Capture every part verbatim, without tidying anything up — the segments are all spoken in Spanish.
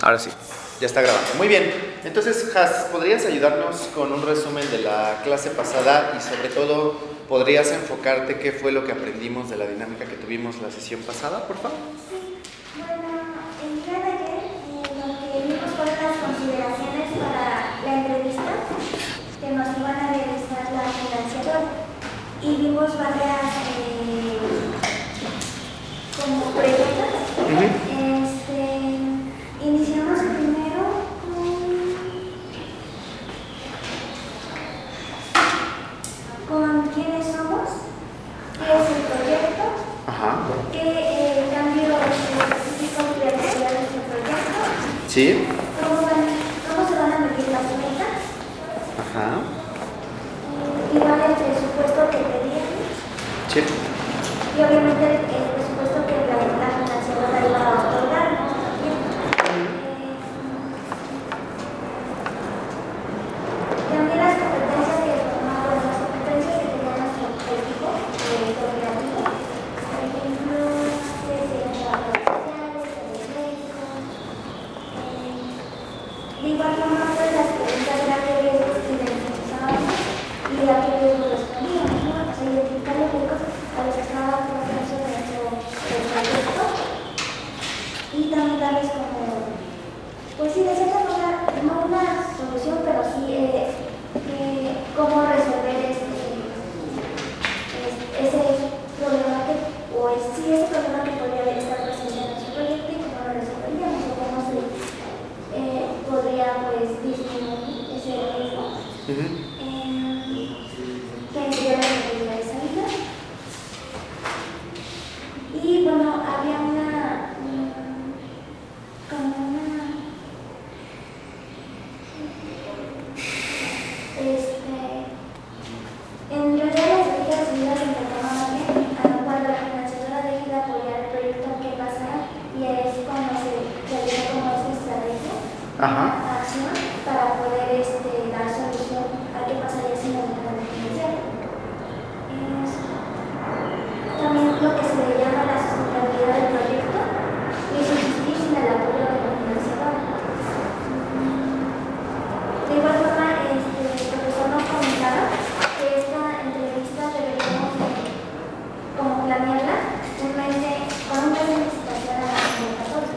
Ahora sí, ya está grabando. Muy bien. Entonces, Has, ¿podrías ayudarnos con un resumen de la clase pasada y sobre todo podrías enfocarte qué fue lo que aprendimos de la dinámica que tuvimos la sesión pasada, por favor? Sí. Bueno, el día de ayer eh, lo que vimos fueron las consideraciones para la entrevista que nos iban a realizar la financiadora y vimos varias eh, como preguntas. Uh-huh. Este, iniciamos primero con, con quiénes somos, qué es el proyecto, Ajá. qué eh, cambios específicos realizaría nuestro proyecto, Sí. cómo, van, cómo se van a medir las metas, Ajá. eh, igual el presupuesto que pedíamos, Sí. y obviamente el, el presupuesto que la, la financiadora iba a otorgarnos también. Eh, también las competencias que, no, bueno, las competencias que tenía nuestro equipo eh, cooperativo, por ejemplo, que serían trabajadores sociales, técnicos. Eh, de igual forma, pues las preguntas eran qué riesgos identificábamos y a qué riesgos respondíamos, ¿no? O sea, identificar los riesgos a los que estaba propenso de nuestro proyecto y también darles como, pues sí, de cierta forma, no una solución, pero sí eh, eh, cómo resolver este, es- ese problema que, o es, sí, ese problema que podría estar presente en nuestro proyecto y cómo lo resolveríamos o cómo se eh, podría pues disminuir ese riesgo. Uh-huh. Eh, que sería la seguridad de salida. Y bueno, había una, mm, como una, este, en realidad las salidas seguidas se enfocaban más bien a cuando la financiadora deje de apoyar el proyecto, qué pasa, y es cuando se realiza como esa estrategia, Ajá. una acción para poder este, dar solución a qué pasaría si no dejan de financiar. Es también lo que se le llama la sustentabilidad del proyecto y subsistir sin el apoyo de la financiadora. De igual forma, este, el profesor nos comentaba que esta entrevista deberíamos de, como planearla un mes de, con un mes de anticipación a la dos mil catorce.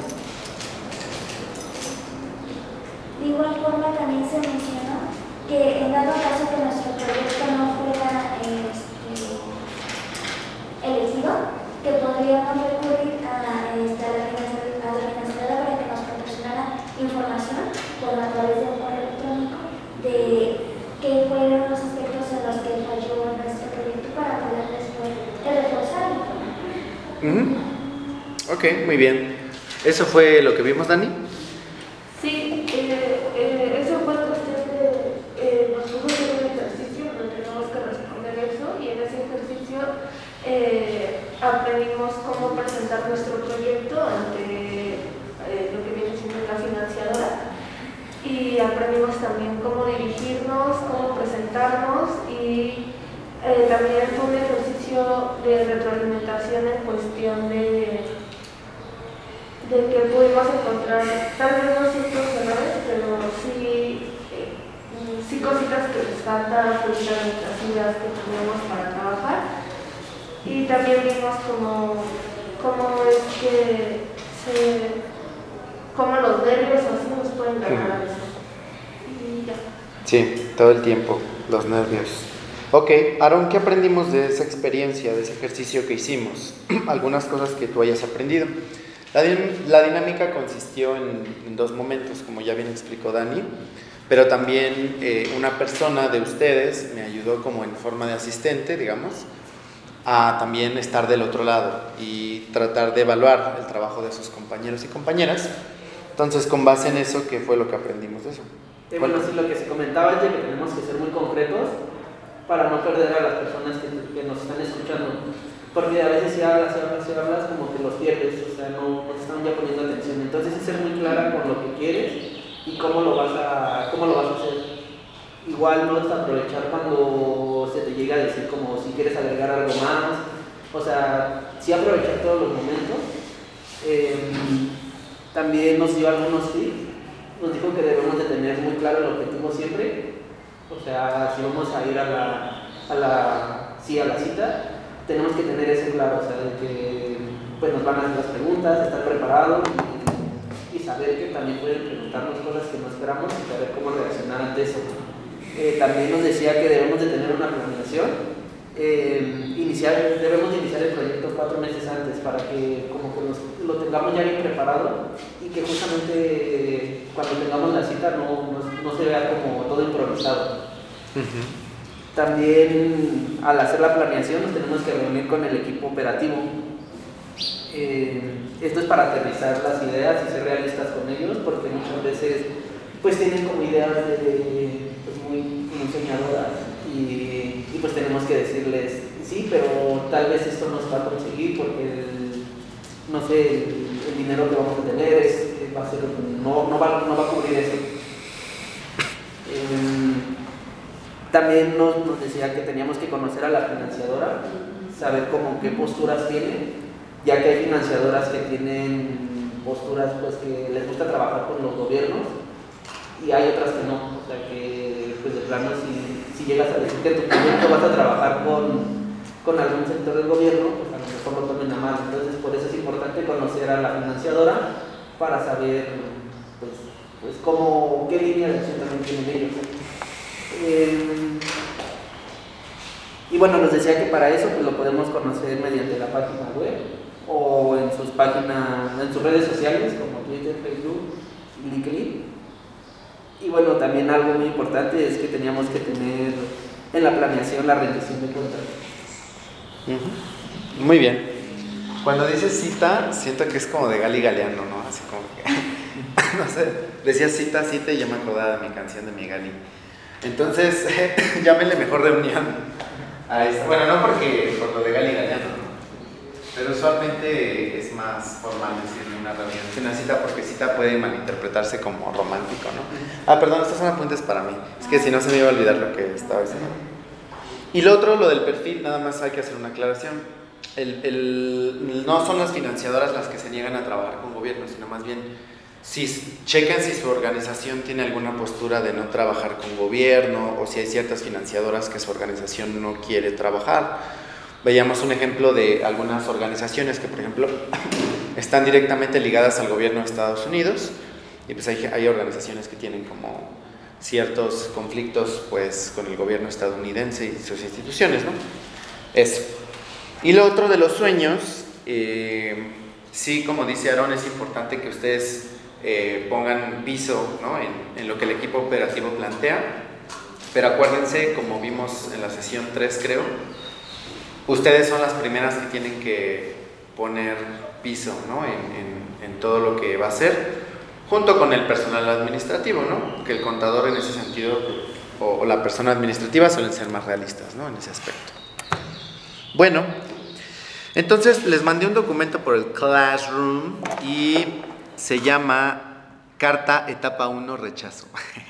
De igual forma, también se mencionó que en dado caso que nuestro proyecto no fuera este, elegido, que podríamos recurrir a, este, a la financiadora a la financiadora para que nos proporcionara información por a través de un correo electrónico de qué fueron los aspectos en los que falló nuestro proyecto para poder después reforzarlo. Uh-huh. Ok, muy bien. ¿Eso fue lo que vimos, Dani? Sí, eh, eh, eso fue cuestión de, eh, nos fuimos a hacer un ejercicio donde teníamos que responder eso y en ese ejercicio eh, aprendimos cómo presentar nuestro proyecto ante eh, lo que viene siendo la financiadora y aprendimos también cómo dirigirnos, cómo presentarnos y eh, también fue un ejercicio de retroalimentación en cuestión de de que pudimos encontrar, tal vez no ciertos errores, pero sí, eh, sí cositas que les falta pulir a nuestras ideas que teníamos para trabajar. Y también vimos cómo, cómo es que se, cómo los nervios así nos pueden ganar a veces. Y ya. Sí, todo el tiempo, los nervios. Ok, Aaron, ¿qué aprendimos de esa experiencia, de ese ejercicio que hicimos? Algunas cosas que tú hayas aprendido. La, la dinámica consistió en, en dos momentos, como ya bien explicó Dani, pero también eh, una persona de ustedes me ayudó como en forma de asistente, digamos, a también estar del otro lado y tratar de evaluar el trabajo de sus compañeros y compañeras. Entonces, con base en eso, ¿qué fue lo que aprendimos de eso? Eh, bueno, sí, lo que se comentaba es de que tenemos que ser muy concretos para no perder a las personas que, que nos están escuchando. Porque a veces si hablas, si hablas, si hablas, como que los pierdes, o sea, no, no te están ya poniendo atención. Entonces, es ser muy clara con lo que quieres y cómo lo vas a, cómo lo vas a hacer. Igual no es aprovechar cuando se te llega a decir como si quieres agregar algo más. O sea, sí aprovechar todos los momentos. Eh, También nos dio algunos tips, nos dijo que debemos de tener muy claro el objetivo siempre, o sea, si vamos a ir a la, a la, sí, a la cita, tenemos que tener eso claro, o sea, de que pues, nos van a hacer las preguntas, estar preparados y, y saber que también pueden preguntarnos cosas que no esperamos y saber cómo reaccionar ante eso. Eh, también nos decía que debemos de tener una planeación. Eh, iniciar, debemos de iniciar el proyecto cuatro meses antes para que como que nos, lo tengamos ya bien preparado y que justamente eh, cuando tengamos la cita no, no, no se vea como todo improvisado. Uh-huh. También al hacer la planeación nos tenemos que reunir con el equipo operativo. Eh, esto es para aterrizar las ideas y ser realistas con ellos, porque muchas veces pues tienen como ideas de, pues, muy, muy soñadoras. Y, y pues tenemos que decirles, sí, pero tal vez esto no se va a conseguir porque, el, no sé, el, el dinero que vamos a tener es, va a ser, no, no, va, no va a cubrir eso. Eh, también nos, nos decía que teníamos que conocer a la financiadora, saber cómo qué posturas tiene, ya que hay financiadoras que tienen posturas pues que les gusta trabajar con los gobiernos y hay otras que no, o sea que pues de plano si si llegas a decir que en tu proyecto vas a trabajar con, con algún sector del gobierno, pues a lo mejor lo tomen a mal. Entonces, por eso es importante conocer a la financiadora para saber pues, pues cómo, qué línea de acción también tienen ellos. Eh, y bueno, nos decía que para eso pues, lo podemos conocer mediante la página web o en sus páginas, en sus redes sociales como Twitter, Facebook y LinkedIn. Y bueno, también algo muy importante es que teníamos que tener en la planeación la rendición de cuentas. Uh-huh. Muy bien. Cuando dices cita, siento que es como de Gali Galeano, ¿no? Así como que, no sé, decía cita, cita y yo me acordaba de mi canción de mi Gali. Entonces, llámenle mejor reunión a esta. Bueno, no porque por lo de Gali Galeano, ¿no? Pero usualmente es más formal decirle una reunión que una cita, porque cita puede malinterpretarse como romántico, ¿no? Ah, perdón, estos son apuntes para mí. Es que si no se me iba a olvidar lo que estaba diciendo. Y lo otro, lo del perfil, nada más hay que hacer una aclaración. El, el, no son las financiadoras las que se niegan a trabajar con gobierno, sino más bien si chequen si su organización tiene alguna postura de no trabajar con gobierno o si hay ciertas financiadoras que su organización no quiere trabajar. Veíamos un ejemplo de algunas organizaciones que, por ejemplo, están directamente ligadas al gobierno de Estados Unidos y pues hay, hay organizaciones que tienen como ciertos conflictos pues con el gobierno estadounidense y sus instituciones, ¿no? Eso. Y lo otro de los sueños, eh, sí, como dice Aarón, es importante que ustedes eh, pongan piso, ¿no? en, en lo que el equipo operativo plantea, pero acuérdense, como vimos en la sesión tres, creo, ustedes son las primeras que tienen que poner piso, ¿no? en, en, en todo lo que va a ser, junto con el personal administrativo, ¿no? Que el contador en ese sentido, o, o la persona administrativa suelen ser más realistas, ¿no? En ese aspecto. Bueno, entonces les mandé un documento por el Classroom y se llama Carta Etapa uno Rechazo.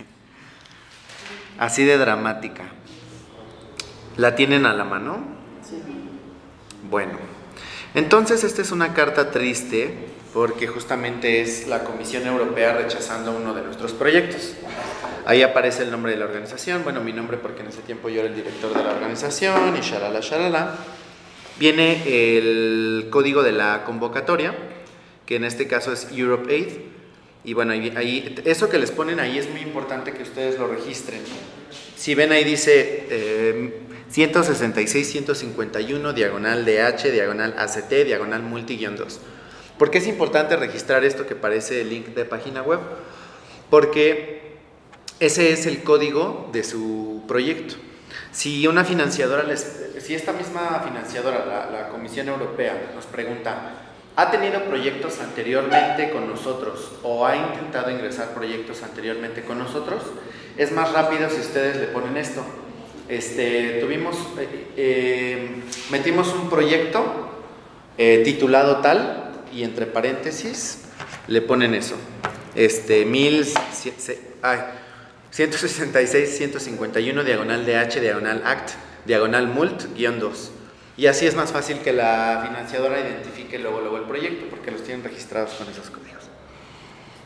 Así de dramática. ¿La tienen a la mano? Sí. Bueno, entonces esta es una carta triste porque justamente es la Comisión Europea rechazando uno de nuestros proyectos. Ahí aparece el nombre de la organización, bueno, mi nombre porque en ese tiempo yo era el director de la organización y shalala, shalala. Viene el código de la convocatoria, que en este caso es Europe Aid, y bueno, ahí, ahí, eso que les ponen ahí es muy importante que ustedes lo registren. Si ven ahí dice eh, ciento sesenta y seis, ciento cincuenta y uno, diagonal D H, diagonal A C T, diagonal multi-dos. ¿Por qué es importante registrar esto que parece el link de página web? Porque ese es el código de su proyecto. Si una financiadora, les, si esta misma financiadora, la, la Comisión Europea, nos pregunta, ¿ha tenido proyectos anteriormente con nosotros o ha intentado ingresar proyectos anteriormente con nosotros? Es más rápido si ustedes le ponen esto. Este, tuvimos, eh, eh, metimos un proyecto eh, titulado tal y entre paréntesis le ponen eso. Este, mil, ay, ciento sesenta y seis, ciento cincuenta y uno, diagonal D H, diagonal act, diagonal mult, guión dos. Y así es más fácil que la financiadora identifique luego, luego el proyecto, porque los tienen registrados con esos códigos.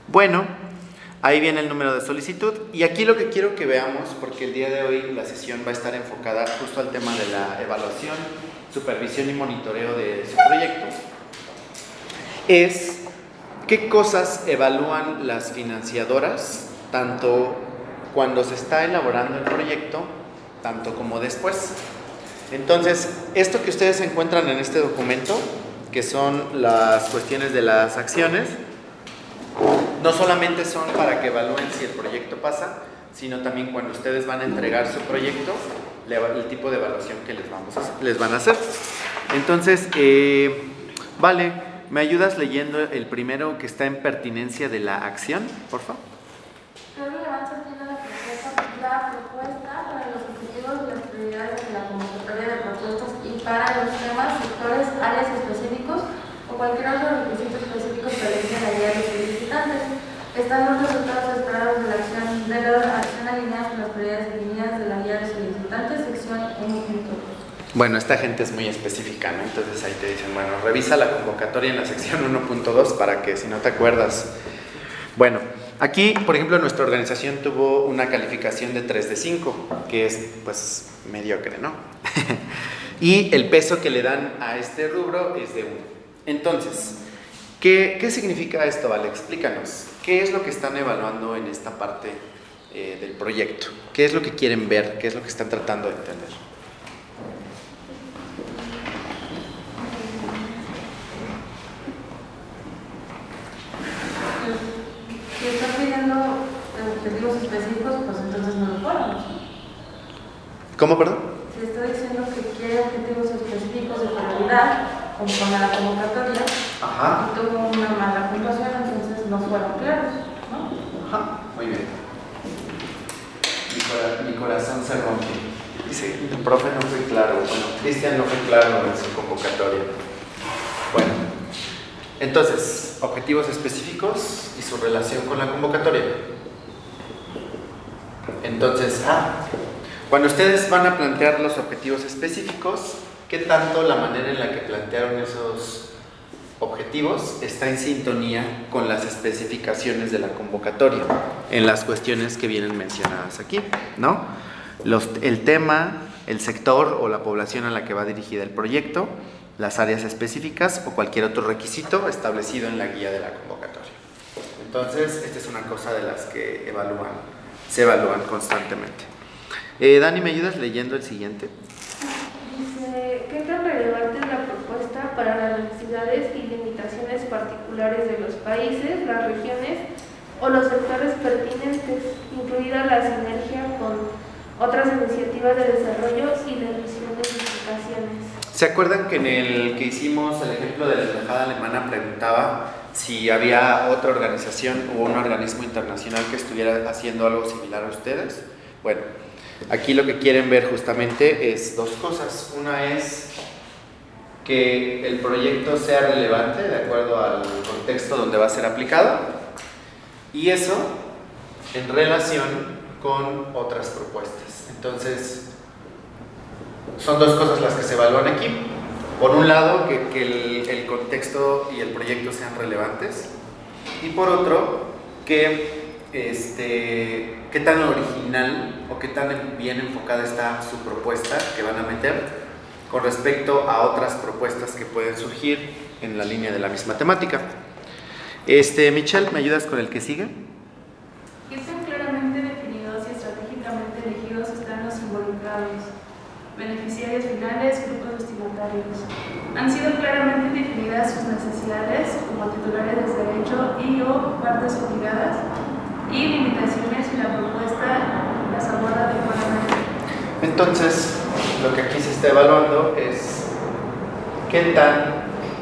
Bueno, ahí viene el número de solicitud y aquí lo que quiero que veamos, porque el día de hoy la sesión va a estar enfocada justo al tema de la evaluación, supervisión y monitoreo de su proyecto, es qué cosas evalúan las financiadoras, tanto cuando se está elaborando el proyecto, tanto como después. Entonces, esto que ustedes encuentran en este documento, que son las cuestiones de las acciones, no solamente son para que evalúen si el proyecto pasa, sino también cuando ustedes van a entregar su proyecto, el tipo de evaluación que les, vamos a, les van a hacer. Entonces, eh, vale, ¿me ayudas leyendo el primero que está en pertinencia de la acción, por favor? ¿Qué relevancia tiene la propuesta, la propuesta para los objetivos y las prioridades de la convocatoria de propuestas y para los temas, sectores, áreas específicos o cualquier otro requisito específico establecido en la guía de los solicitantes? Están los resultados esperados de la acción, de la acción alineadas con las prioridades definidas de la guía de solicitantes, sección uno punto dos. Bueno, esta gente es muy específica, ¿no? Entonces ahí te dicen, bueno, revisa la convocatoria en la sección uno punto dos para que si no te acuerdas. Bueno, aquí, por ejemplo, nuestra organización tuvo una calificación de tres de cinco, que es, pues, mediocre, ¿no? Y el peso que le dan a este rubro es de uno. Entonces, ¿qué, qué significa esto, Vale? Explícanos. ¿Qué es lo que están evaluando en esta parte eh, del proyecto? ¿Qué es lo que quieren ver? ¿Qué es lo que están tratando de entender? Si están pidiendo objetivos específicos, pues entonces no lo fueron. ¿Cómo, perdón? Si está diciendo que quiere objetivos específicos de prioridad, como con la convocatoria, Ajá. y tuvo una mala puntuación, entonces no fueron claros, ¿no? Ajá, muy bien. Mi, cora mi corazón se rompe. Dice, el profe no fue claro. Bueno, Cristian no fue claro en su convocatoria. Bueno, entonces, objetivos específicos y su relación con la convocatoria. Entonces, ah, cuando ustedes van a plantear los objetivos específicos, ¿qué tanto la manera en la que plantearon esos objetivos está en sintonía con las especificaciones de la convocatoria en las cuestiones que vienen mencionadas aquí, ¿no? Los, el tema, el sector o la población a la que va dirigida el proyecto, las áreas específicas o cualquier otro requisito establecido en la guía de la convocatoria. Entonces, esta es una cosa de las que evalúan, se evalúan constantemente. Eh, Dani, ¿me ayudas leyendo el siguiente? Dice, ¿qué tan relevante es la propuesta para las necesidades y limitaciones particulares de los países, las regiones o los sectores pertinentes, incluida la sinergia con otras iniciativas de desarrollo y la emisión de implicaciones? ¿Se acuerdan que en el que hicimos el ejemplo de la embajada alemana preguntaba si había otra organización o un organismo internacional que estuviera haciendo algo similar a ustedes? Bueno, aquí lo que quieren ver justamente es dos cosas. Una es que el proyecto sea relevante de acuerdo al contexto donde va a ser aplicado y eso en relación con otras propuestas. Entonces, son dos cosas las que se evalúan aquí. Por un lado, que, que el, el contexto y el proyecto sean relevantes y por otro, que este, qué tan original o qué tan bien enfocada está su propuesta que van a meter con respecto a otras propuestas que pueden surgir en la línea de la misma temática. Este, Michelle, ¿me ayudas con el que sigue? ¿Qué tan claramente definidos y estratégicamente elegidos están los involucrados? Beneficiarios finales, grupos destinatarios. ¿Han sido claramente definidas sus necesidades como titulares de derecho y o partes obligadas? Y limitaciones si la propuesta las aborda adecuadamente. Entonces, lo que aquí se está evaluando es qué tan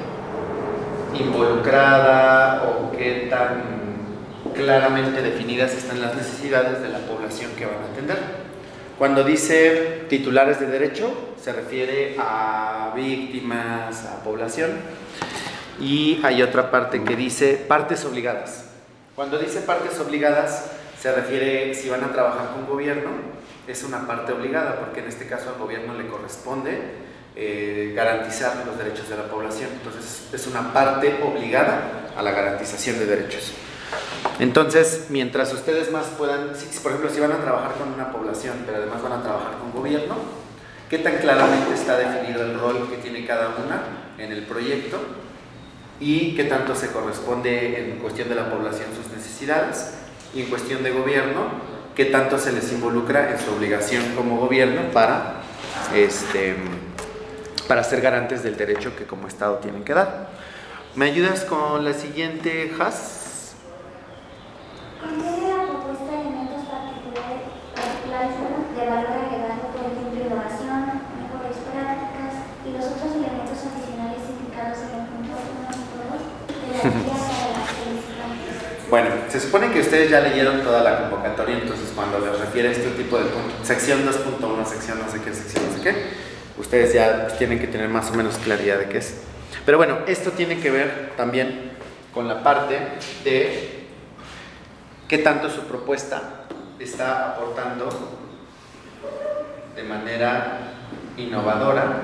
involucrada o qué tan claramente definidas están las necesidades de la población que van a atender. Cuando dice titulares de derecho, se refiere a víctimas, a población. Y hay otra parte que dice partes obligadas. Cuando dice partes obligadas, se refiere si van a trabajar con gobierno, es una parte obligada, porque en este caso al gobierno le corresponde eh, garantizar los derechos de la población. Entonces es una parte obligada a la garantización de derechos. Entonces, mientras ustedes más puedan, si, por ejemplo, si van a trabajar con una población, pero además van a trabajar con gobierno, ¿qué tan claramente está definido el rol que tiene cada una en el proyecto? Y qué tanto se corresponde en cuestión de la población sus necesidades, y en cuestión de gobierno, qué tanto se les involucra en su obligación como gobierno para, este, para ser garantes del derecho que como Estado tienen que dar. ¿Me ayudas con la siguiente, Has? Contiene la propuesta elementos particulares, particulares de valor agregado, por ejemplo, innovación, mejores prácticas y los otros elementos adicionales indicados en el punto uno punto dos de la guía para las solicitantes. Bueno, se supone que ustedes ya leyeron toda la convocatoria, entonces cuando les refiere a este tipo de punto, sección dos punto uno, sección no sé qué, sección no sé qué, ustedes ya tienen que tener más o menos claridad de qué es. Pero bueno, esto tiene que ver también con la parte de qué tanto su propuesta está aportando de manera innovadora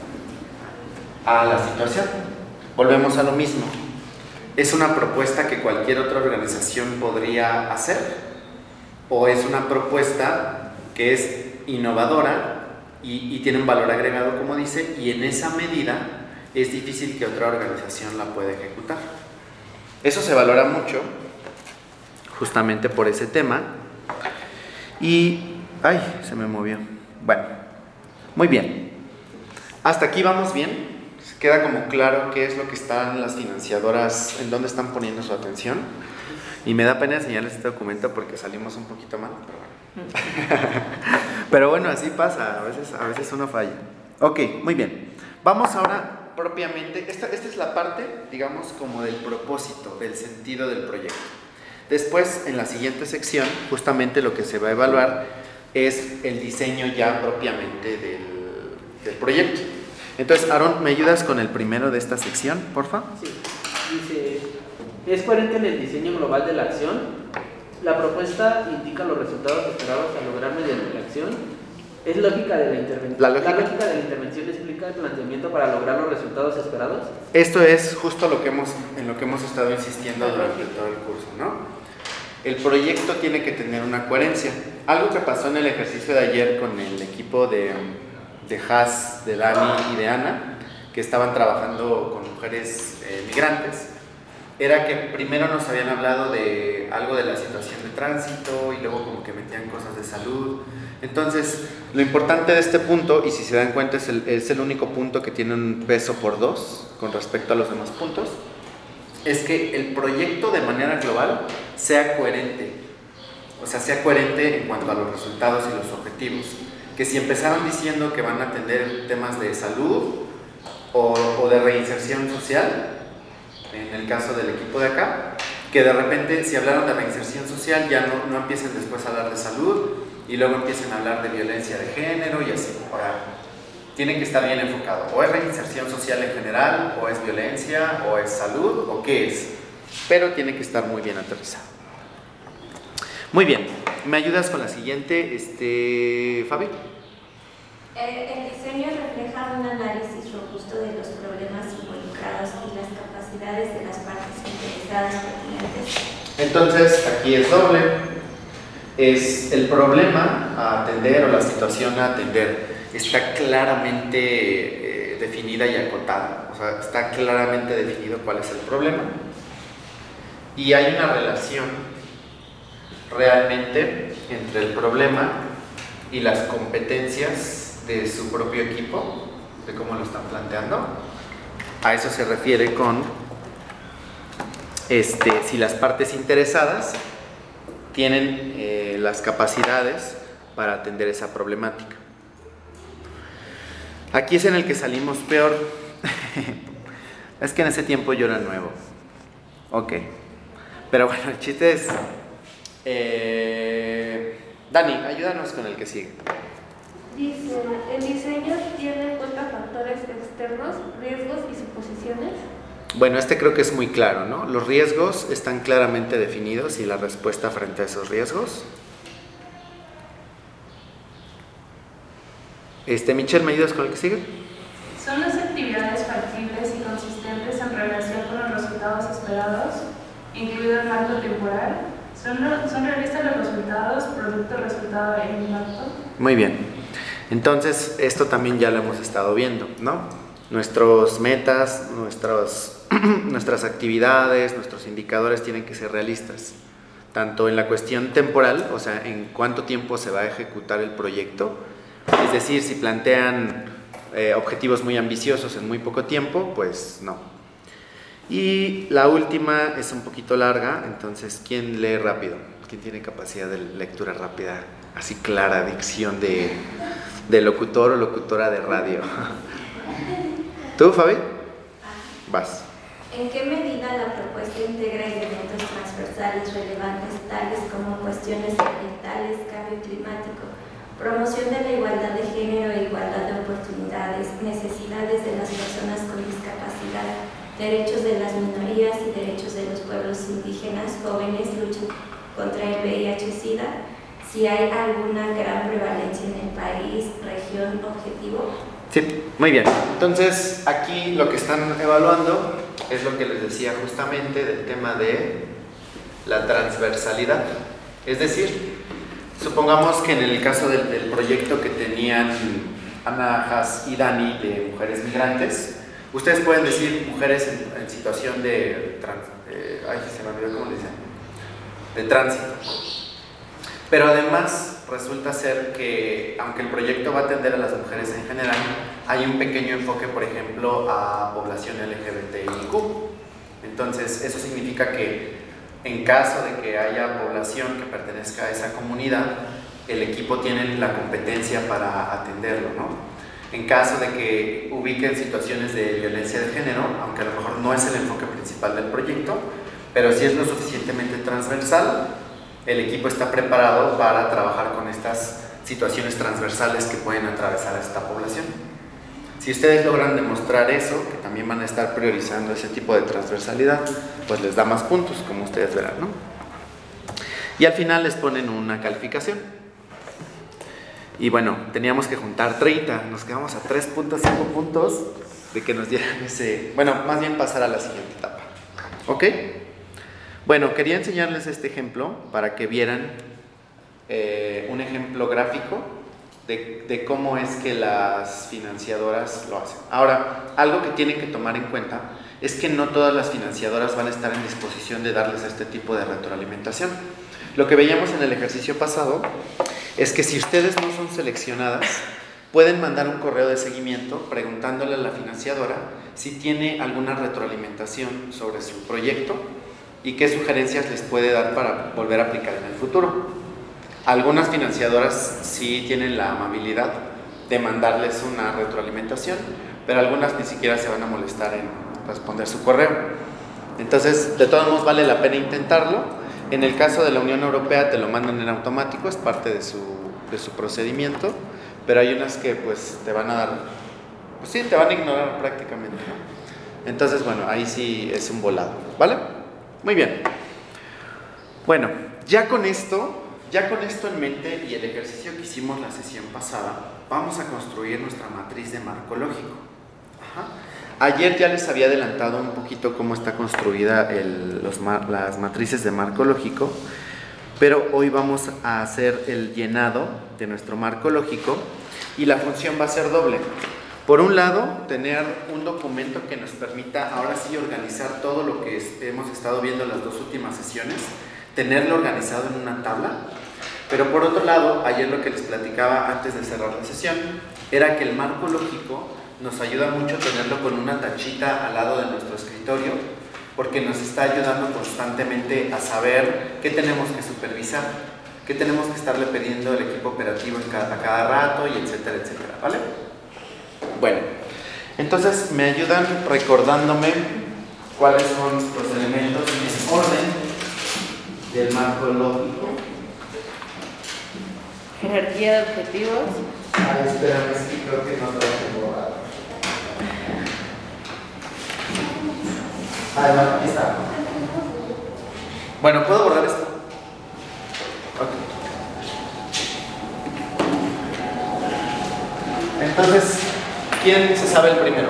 a la situación. Volvemos a lo mismo. ¿Es una propuesta que cualquier otra organización podría hacer? ¿O es una propuesta que es innovadora y, y tiene un valor agregado, como dice, y en esa medida es difícil que otra organización la pueda ejecutar? Eso se valora mucho justamente por ese tema. Y... ¡ay! Se me movió. Bueno, muy bien. Hasta aquí vamos bien. Queda como claro qué es lo que están las financiadoras, en dónde están poniendo su atención. Y me da pena enseñarles este documento porque salimos un poquito mal, pero bueno. Pero bueno, así pasa, a veces, a veces uno falla. Ok, muy bien. Vamos ahora propiamente, esta, esta es la parte, digamos, como del propósito, del sentido del proyecto. Después, en la siguiente sección, justamente lo que se va a evaluar es el diseño ya propiamente del, del proyecto. Entonces, Aarón, ¿me ayudas con el primero de esta sección, porfa? Sí, dice, es coherente en el diseño global de la acción. La propuesta indica los resultados esperados a lograr mediante la acción. Es lógica de la intervención. ¿La lógica? La lógica de la intervención explica el planteamiento para lograr los resultados esperados. Esto es justo lo que hemos, en lo que hemos estado insistiendo durante todo el curso, ¿no? El proyecto tiene que tener una coherencia. Algo que pasó en el ejercicio de ayer con el equipo de, de Has, de Dani y de Ana, que estaban trabajando con mujeres eh, migrantes, era que primero nos habían hablado de algo de la situación de tránsito y luego como que metían cosas de salud. Entonces, lo importante de este punto, y si se dan cuenta es el, es el único punto que tiene un peso por dos con respecto a los demás puntos, es que el proyecto de manera global sea coherente, o sea, sea coherente en cuanto a los resultados y los objetivos. Que si empezaron diciendo que van a atender temas de salud o, o de reinserción social, en el caso del equipo de acá, que de repente si hablaron de reinserción social ya no, no empiecen después a hablar de salud y luego empiecen a hablar de violencia de género y así. Ahora, tiene que estar bien enfocado. O es reinserción social en general, o es violencia, o es salud, o qué es. Pero tiene que estar muy bien aterrizado. Muy bien. ¿Me ayudas con la siguiente, este, Fabi? Eh, el diseño refleja un análisis robusto de los problemas involucrados y las capacidades de las partes interesadas pertinentes. Entonces, aquí es doble. Es el problema a atender o la situación a atender. Está claramente eh, definida y acotada. O sea, está claramente definido cuál es el problema. Y hay una relación realmente entre el problema y las competencias de su propio equipo, de cómo lo están planteando. A eso se refiere con este, si las partes interesadas tienen eh, las capacidades para atender esa problemática. Aquí es en el que salimos peor. Es que en ese tiempo yo era nuevo. Ok. Pero bueno, el chiste es... Eh, Dani, ayúdanos con el que sigue. Dice, el diseño tiene en cuenta factores externos, riesgos y suposiciones. Bueno, este creo que es muy claro, ¿no? Los riesgos están claramente definidos y la respuesta frente a esos riesgos. Este, Michelle, ¿me ayudas con el que sigue? Son las actividades factibles y consistentes en relación con los resultados esperados, incluido el marco temporal, ¿Son, ¿Son realistas los resultados, producto, resultado e impacto? Muy bien. Entonces, esto también ya lo hemos estado viendo, ¿no? Nuestras metas, nuestros, nuestras actividades, nuestros indicadores tienen que ser realistas. Tanto en la cuestión temporal, o sea, en cuánto tiempo se va a ejecutar el proyecto. Es decir, si plantean eh, objetivos muy ambiciosos en muy poco tiempo, pues no. Y la última es un poquito larga, entonces, ¿quién lee rápido? ¿Quién tiene capacidad de lectura rápida? Así clara, dicción de, de locutor o locutora de radio. ¿Tú, Fabi? Vas. ¿En qué medida la propuesta integra elementos transversales relevantes tales como cuestiones ambientales, cambio climático, promoción de la igualdad de género e igualdad de oportunidades, necesidades de las personas con discapacidad, derechos de las minorías y derechos de los pueblos indígenas, jóvenes, lucha contra el V I H SIDA, si hay alguna gran prevalencia en el país, región, objetivo? Sí, muy bien. Entonces, aquí lo que están evaluando es lo que les decía justamente del tema de la transversalidad. Es decir, supongamos que en el caso del, del proyecto que tenían Ana, Has y Dani de mujeres migrantes, ustedes pueden decir mujeres en, en situación de, trans, de, ay, se me olvidó cómo le dicen, de tránsito. Pero además resulta ser que, aunque el proyecto va a atender a las mujeres en general, hay un pequeño enfoque, por ejemplo, a población L G B T I Q. Entonces, eso significa que en caso de que haya población que pertenezca a esa comunidad, el equipo tiene la competencia para atenderlo, ¿no? En caso de que ubiquen situaciones de violencia de género, aunque a lo mejor no es el enfoque principal del proyecto, pero si es lo suficientemente transversal, el equipo está preparado para trabajar con estas situaciones transversales que pueden atravesar a esta población. Si ustedes logran demostrar eso, que también van a estar priorizando ese tipo de transversalidad, pues les da más puntos, como ustedes verán, ¿no? Y al final les ponen una calificación. Y bueno, teníamos que juntar treinta, nos quedamos a tres punto cinco puntos de que nos dieran ese, bueno, más bien pasar a la siguiente etapa. ¿Ok? Bueno, quería enseñarles este ejemplo para que vieran eh, un ejemplo gráfico de, de cómo es que las financiadoras lo hacen. Ahora, algo que tienen que tomar en cuenta es que no todas las financiadoras van a estar en disposición de darles este tipo de retroalimentación. Lo que veíamos en el ejercicio pasado es que si ustedes no son seleccionadas, pueden mandar un correo de seguimiento preguntándole a la financiadora si tiene alguna retroalimentación sobre su proyecto y qué sugerencias les puede dar para volver a aplicar en el futuro. Algunas financiadoras sí tienen la amabilidad de mandarles una retroalimentación, pero algunas ni siquiera se van a molestar en responder su correo. Entonces, de todos modos, vale la pena intentarlo. En el caso de la Unión Europea te lo mandan en automático, es parte de su, de su procedimiento, pero hay unas que pues te van a dar, pues sí, te van a ignorar prácticamente, ¿no? Entonces, bueno, ahí sí es un volado, ¿vale? Muy bien. Bueno, ya con esto, ya con esto en mente y el ejercicio que hicimos la sesión pasada, vamos a construir nuestra matriz de marco lógico. Ajá. Ayer ya les había adelantado un poquito cómo está construida el, los, las matrices de marco lógico, pero hoy vamos a hacer el llenado de nuestro marco lógico y la función va a ser doble. Por un lado, tener un documento que nos permita ahora sí organizar todo lo que es, hemos estado viendo en las dos últimas sesiones, tenerlo organizado en una tabla, pero por otro lado, ayer lo que les platicaba antes de cerrar la sesión, era que el marco lógico nos ayuda mucho tenerlo con una tachita al lado de nuestro escritorio, porque nos está ayudando constantemente a saber qué tenemos que supervisar, qué tenemos que estarle pidiendo al equipo operativo en cada, a cada rato, y etcétera, etcétera, ¿vale? Bueno, entonces me ayudan recordándome cuáles son los elementos en orden del marco lógico. Jerarquía de objetivos. Ah, espérame, es que creo que no lo tengo borrado. Ah, no, aquí está. Bueno, ¿puedo borrar esto? Ok. Entonces, ¿quién se sabe el primero?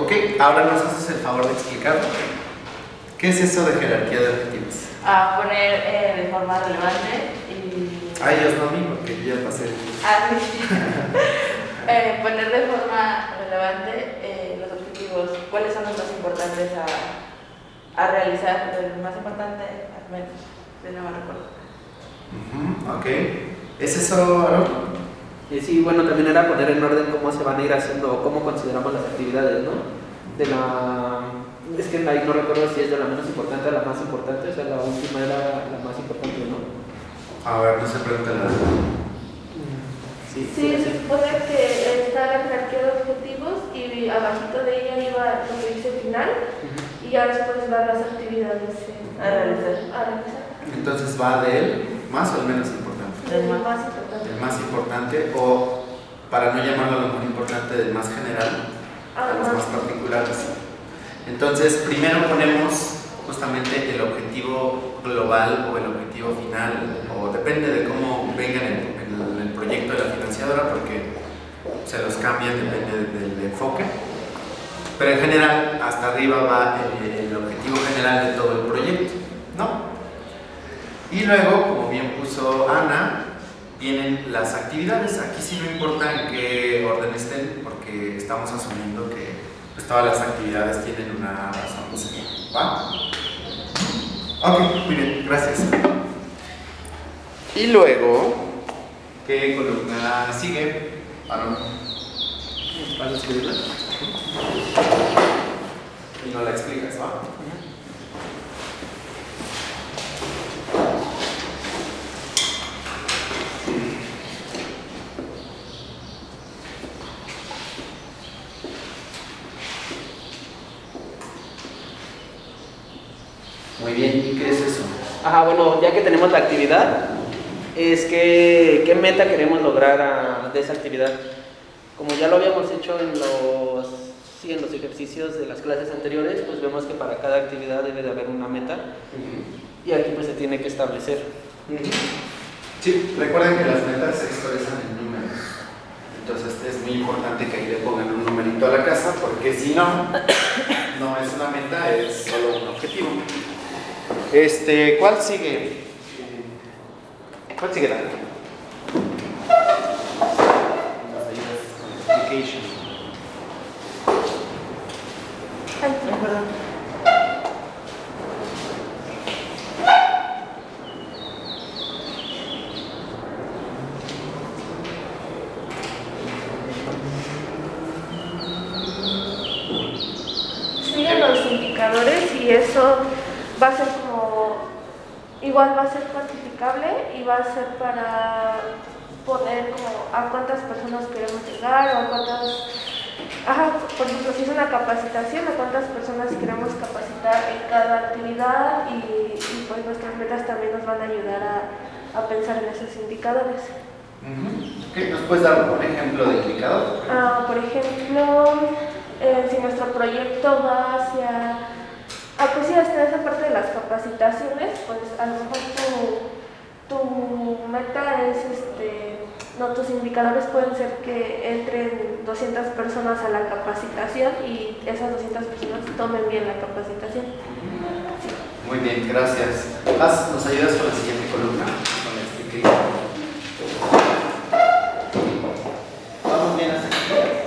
Ok, ahora nos haces el favor de explicar qué es eso de jerarquía de objetivos. A poner eh, de forma relevante y... Ay, Dios, no a mí, porque yo ya pasé. Ah, sí. eh, poner de forma relevante eh, los objetivos, cuáles son los más importantes a, a realizar, el más importante, al menos, de no me recuerdo. Uh-huh, ok, ¿es eso, Aaron? Eh, sí, bueno, también era poner en orden cómo se van a ir haciendo o cómo consideramos las actividades, ¿no? De la... Es que ahí no recuerdo si es de la menos importante a la más importante, o sea, la última era la más importante, ¿no? A ver, no se pregunta nada. Sí, Sí, se supone que está la jerarquía de objetivos y abajito de ella iba lo que dice final y ya después van las actividades eh, A realizar. a realizar. Entonces va de él más o el menos importante. El más importante. El más importante, o para no llamarlo lo muy importante, del más general a los más particulares. Entonces, primero ponemos justamente el objetivo global o el objetivo final, o depende de cómo venga en el, en el proyecto de la financiadora, porque se los cambian, depende del enfoque. Pero en general, hasta arriba va el, el objetivo general de todo el proyecto, ¿no? Y luego, como bien puso Ana, vienen las actividades. Aquí sí no importa en qué orden estén, porque estamos asumiendo que pues, todas las actividades tienen una razón de ser. ¿Va? Ok, muy bien, gracias. Y luego, ¿qué columna sigue? Aaron. ¿Vas a escribirla? Y no la explicas, ¿va? Muy bien, ¿y qué es eso? Ajá, bueno, ya que tenemos la actividad, es que, ¿qué meta queremos lograr a, de esa actividad? Como ya lo habíamos hecho en los, sí, en los ejercicios de las clases anteriores, pues vemos que para cada actividad debe de haber una meta y aquí pues se tiene que establecer. Sí, recuerden que las metas se expresan en números. Entonces es muy importante que ahí le pongan un numerito a la casa, porque si no, no es una meta, es solo un objetivo. Este, ¿cuál sigue? ¿Cuál sigue, Dani? Application. Ay, perdón. Siguen los indicadores y eso va a ser como, igual va a ser cuantificable y va a ser para poner como a cuántas personas queremos llegar o a cuántas, ajá, por ejemplo, si es una capacitación, a cuántas personas queremos capacitar en cada actividad y, y pues nuestras metas también nos van a ayudar a, a pensar en esos indicadores. Uh-huh. Okay, ¿nos puedes dar un ejemplo de indicador? Ah, por ejemplo, eh, si nuestro proyecto va hacia, ah, pues sí, hasta esa parte de las capacitaciones, pues a lo mejor tu, tu meta es, este, no, tus indicadores pueden ser que entren doscientas personas a la capacitación y esas doscientas personas tomen bien la capacitación. Muy bien, gracias. Haz, ¿nos ayudas con la siguiente columna? Con este que... Vamos bien hasta aquí.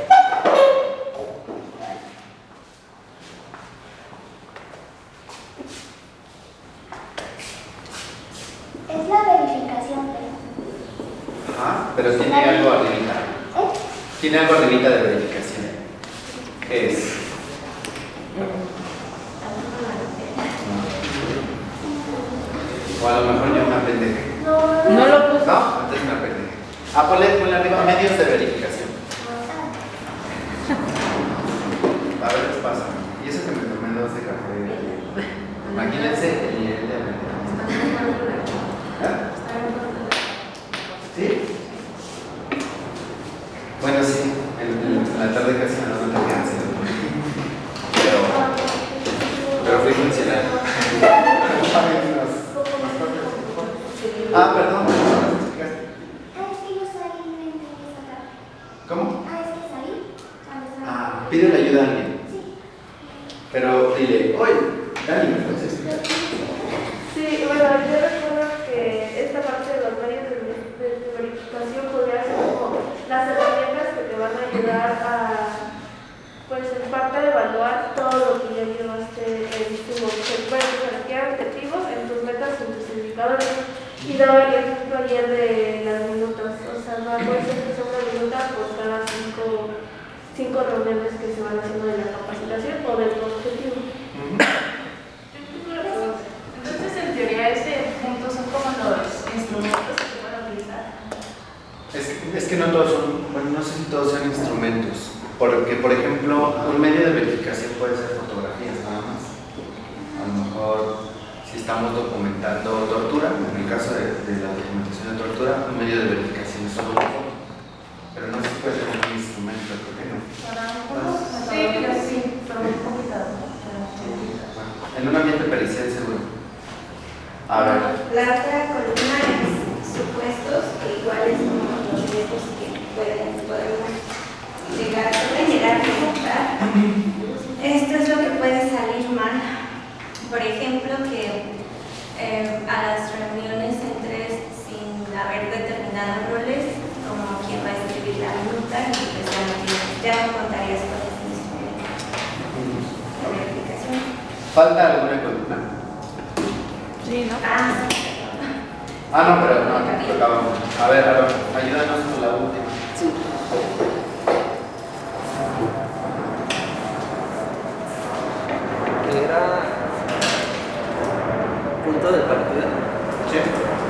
Es la verificación, pero... Ajá, pero tiene algo arribita. ¿Eh? Tiene algo arribita de verificación. ¿Qué es? O a lo mejor yo me apendejé. No, No lo puso. No, entonces me apendejé. Ah, ponle, ponle arriba medios de verificación. A ver qué pasa. Y eso que me tomé dos de café. Imagínense el nivel de aprendizaje. ¿Ah? ¿Sí? Bueno, sí. En, en la tarde casi no me tenía ansiedad. Pero, pero fui funcional. Ah, perdón, ¿no nos explicaste? Ah, es que yo salí y me intenté sacar. ¿Cómo? Ah, es que salí. Cuando salí. Ah, pídele ayuda a alguien. Sí. Pero dile, oye, Dani, ¿me puedes explicar? Sí, bueno, yo recuerdo que esta parte de los medios de, de, de verificación podría ser como las herramientas que te van a ayudar a, pues en parte, a evaluar todo lo que ya llevaste en tu bueno, para que hagan objetivos en tus metas, en tus indicadores. Y daba el ejemplo ayer de las minutas, o sea, no puede ser que sea una minuta por cada cinco, cinco reuniones que se van haciendo de la capacitación o del objetivo. Entonces, en teoría, ese punto son como los instrumentos que se van a utilizar. Es, es que no todos son, bueno, no sé si todos son instrumentos, porque, por ejemplo, un medio de verificación puede ser fotografías nada más. A lo mejor, si estamos documentando tortura, en el caso de, de la documentación de tortura, un medio de verificación es solo una foto, pero no se puede ser un instrumento, ¿por qué no? Sí, pero sí, pero muy complicado. Bueno, en un ambiente pericial seguro. A ver. La otra columna es supuestos, que igual es como los riesgos que pueden, podemos llegar, pueden llegar a presentar. Esto es lo que puede salir mal. Por ejemplo, que eh, a las reuniones entres sin haber determinado roles, como quién va a escribir la minuta, y pues ya no, tienes- ya no contarías con ese instrumento de verificación. ¿Falta alguna columna? Sí, ¿no? Ah, Ah, no, pero no, tocábamos. A ver, Aaron, ayúdanos con la última. Sí. Que era punto de partida. Sí.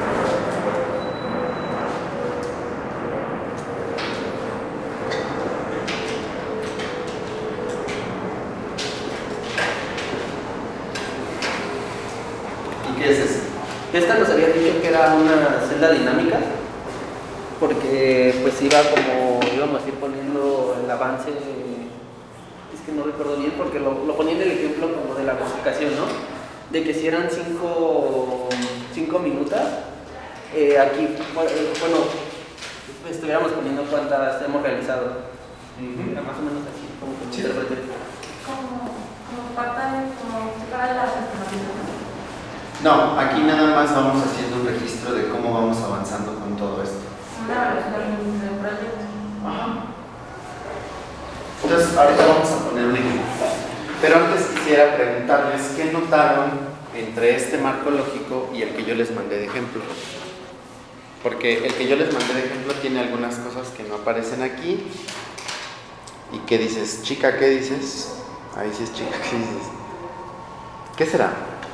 ¿Y qué es eso? Esta nos había dicho que era una celda dinámica, porque pues iba como, íbamos a ir poniendo el avance, es que no recuerdo bien, porque lo, lo ponía en el ejemplo como de la verificación, ¿no? De que si eran cinco, cinco minutos, eh, aquí, bueno, estuviéramos poniendo cuántas hemos realizado. Uh-huh. Era más o menos así, como que Sí. interpreté. Como, como parte, como si fuera las estimaciones. No, aquí nada más vamos haciendo un registro de cómo vamos avanzando con todo esto. Una versión del proyecto. Ajá. Entonces, ahorita vamos a poner un ejemplo. Pero antes quisiera preguntarles qué notaron entre este marco lógico y el que yo les mandé de ejemplo. Porque el que yo les mandé de ejemplo tiene algunas cosas que no aparecen aquí. ¿Y qué dices? Chica, ¿qué dices? Ahí sí es chica, ¿qué dices? ¿Qué será?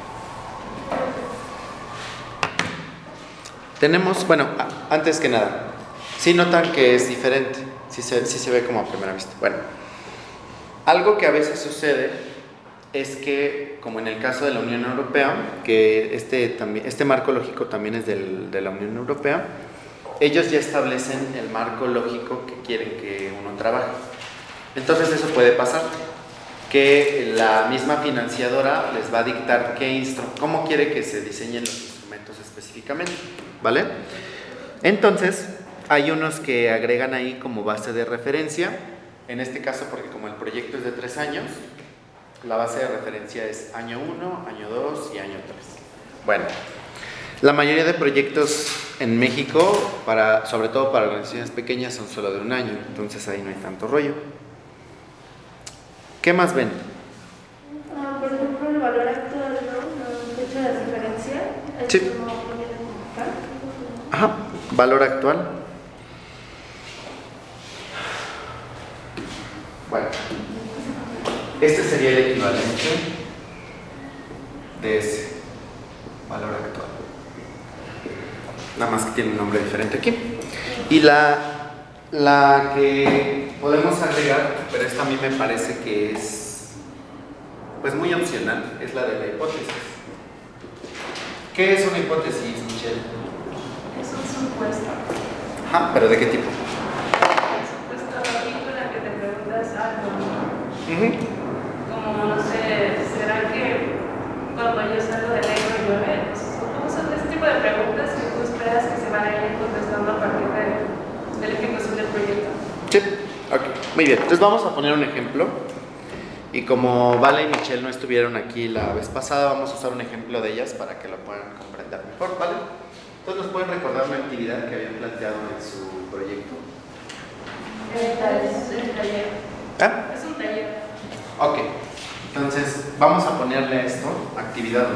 Tenemos, bueno, a- antes que nada, sí notan que es diferente, sí se, sí se ve como a primera vista. Bueno, algo que a veces sucede es que, como en el caso de la Unión Europea, que este, también, este marco lógico también es del, de la Unión Europea, ellos ya establecen el marco lógico que quieren que uno trabaje. Entonces eso puede pasar, que la misma financiadora les va a dictar qué instru- cómo quiere que se diseñen los instrumentos específicamente, ¿vale? Entonces, hay unos que agregan ahí como base de referencia, en este caso porque como el proyecto es de tres años, la base de referencia es año uno, año dos y año tres. Bueno, la mayoría de proyectos en México, para, sobre todo para organizaciones pequeñas, son solo de un año, entonces ahí no hay tanto rollo. ¿Qué más ven? Ah, por ejemplo, el valor actual, ¿no? La fecha de referencia. Sí. ¿Esto no lo viene como tal? Ajá, valor actual. Bueno, este sería el equivalente de ese valor actual. Nada más que tiene un nombre diferente aquí. Y la, la que podemos agregar, pero esta a mí me parece que es pues muy opcional, es la de la hipótesis. ¿Qué es una hipótesis, Michelle? Es un supuesto. Ajá, ¿pero de qué tipo? El supuesto lógico en el que te preguntas algo. Ujú. Como, no sé, ¿será que cuando yo salgo del negro llueve? O sea, ¿cómo son ese tipo de preguntas que tú esperas que se van a ir contestando a partir de, de la ejecución del proyecto? Sí, ok, muy bien. Entonces vamos a poner un ejemplo Y como Vale y Michelle no estuvieron aquí la vez pasada, vamos a usar un ejemplo de ellas para que lo puedan comprender mejor, ¿vale? Entonces, ¿nos pueden recordar una actividad que habían planteado en su proyecto? Es un taller. ¿Ah? Es un taller. Ok, entonces vamos a ponerle esto, actividad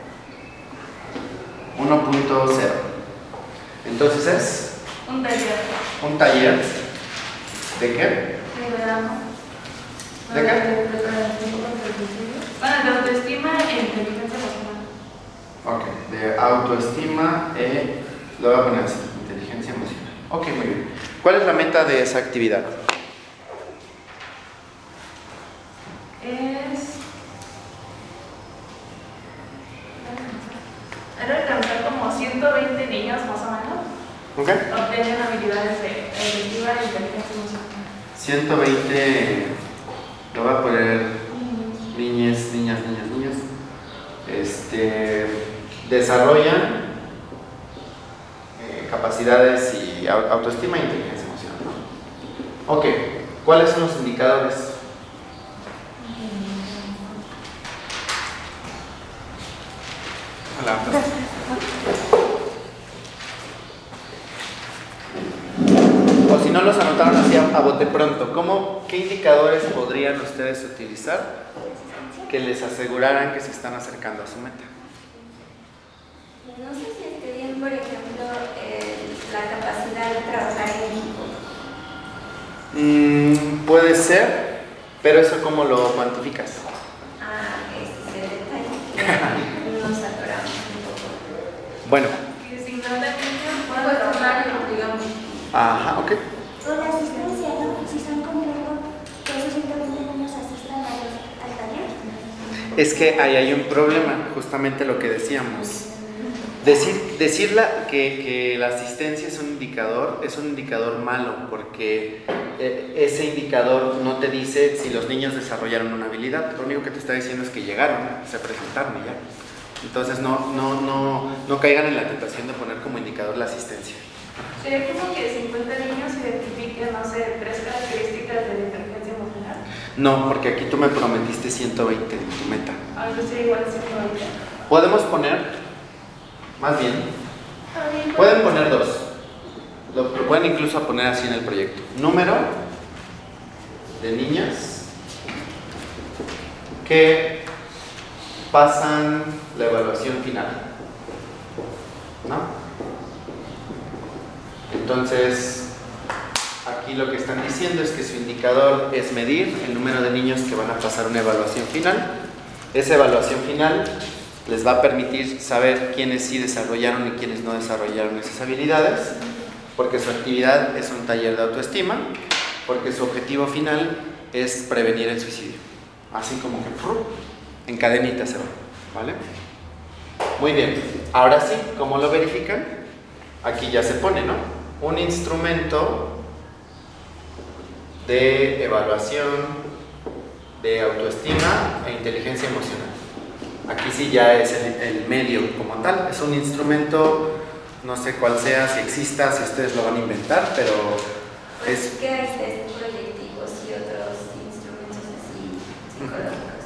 uno punto cero. Entonces es Un taller. un taller de qué? De verano. ¿De qué? Bueno, de autoestima e inteligencia emocional. Ok, de autoestima e... lo voy a poner así, inteligencia emocional. Ok, muy bien. ¿Cuál es la meta de esa actividad? Es... Era alcanzar como ciento veinte niños más o menos. Ok. Obtienen habilidades de autoestima e inteligencia emocional. ciento veinte, lo voy a poner niñas, niñas, niñas, niños. Este, desarrollan eh, capacidades y au- autoestima e inteligencia emocional, ¿no? Ok, ¿cuáles son los indicadores? Hola. O si no los anotaron así a, a bote pronto, ¿cómo, ¿qué indicadores podrían ustedes utilizar que les aseguraran que se están acercando a su meta? No sé si esté bien, por ejemplo, eh, la capacidad de trabajar en equipo. Mm, puede ser, pero eso ¿cómo lo cuantificas? Ah, ese es el detalle. Nos atoramos un poco. Bueno, Y cincuenta niños pueden trabajar, digamos. ajá, ok. O la asistencia, ¿no? Si están cumpliendo que esos ciento veinte niños asistan a los- al taller. Es que ahí hay un problema, justamente lo que decíamos. Decir, decirla que, que la asistencia es un indicador, es un indicador malo, porque eh, ese indicador no te dice si los niños desarrollaron una habilidad, lo único que te está diciendo es que llegaron, se presentaron y ya. Entonces no, no, no, no caigan en la tentación de poner como indicador la asistencia. Sería como que cincuenta niños identifiquen, no sé, tres características de la inteligencia emocional. No, porque aquí tú me prometiste ciento veinte en tu meta. A veces sería igual a ciento veinte. Podemos poner, más bien, pueden poner dos. Lo, lo pueden incluso poner así en el proyecto. Número de niñas que pasan la evaluación final, ¿no? Entonces, aquí lo que están diciendo es que su indicador es medir el número de niños que van a pasar una evaluación final. Esa evaluación final les va a permitir saber quiénes sí desarrollaron y quiénes no desarrollaron esas habilidades, porque su actividad es un taller de autoestima, porque su objetivo final es prevenir el suicidio. Así como que ¡prum! En cadenita se va, ¿vale? Muy bien, ahora sí, ¿cómo lo verifican? Aquí ya se pone, ¿no? Un instrumento de evaluación de autoestima e inteligencia emocional. Aquí sí ya es el, el medio como tal, es un instrumento, no sé cuál sea, si exista, si ustedes lo van a inventar, pero Pues es... que hay test proyectivos y otros instrumentos así psicológicos.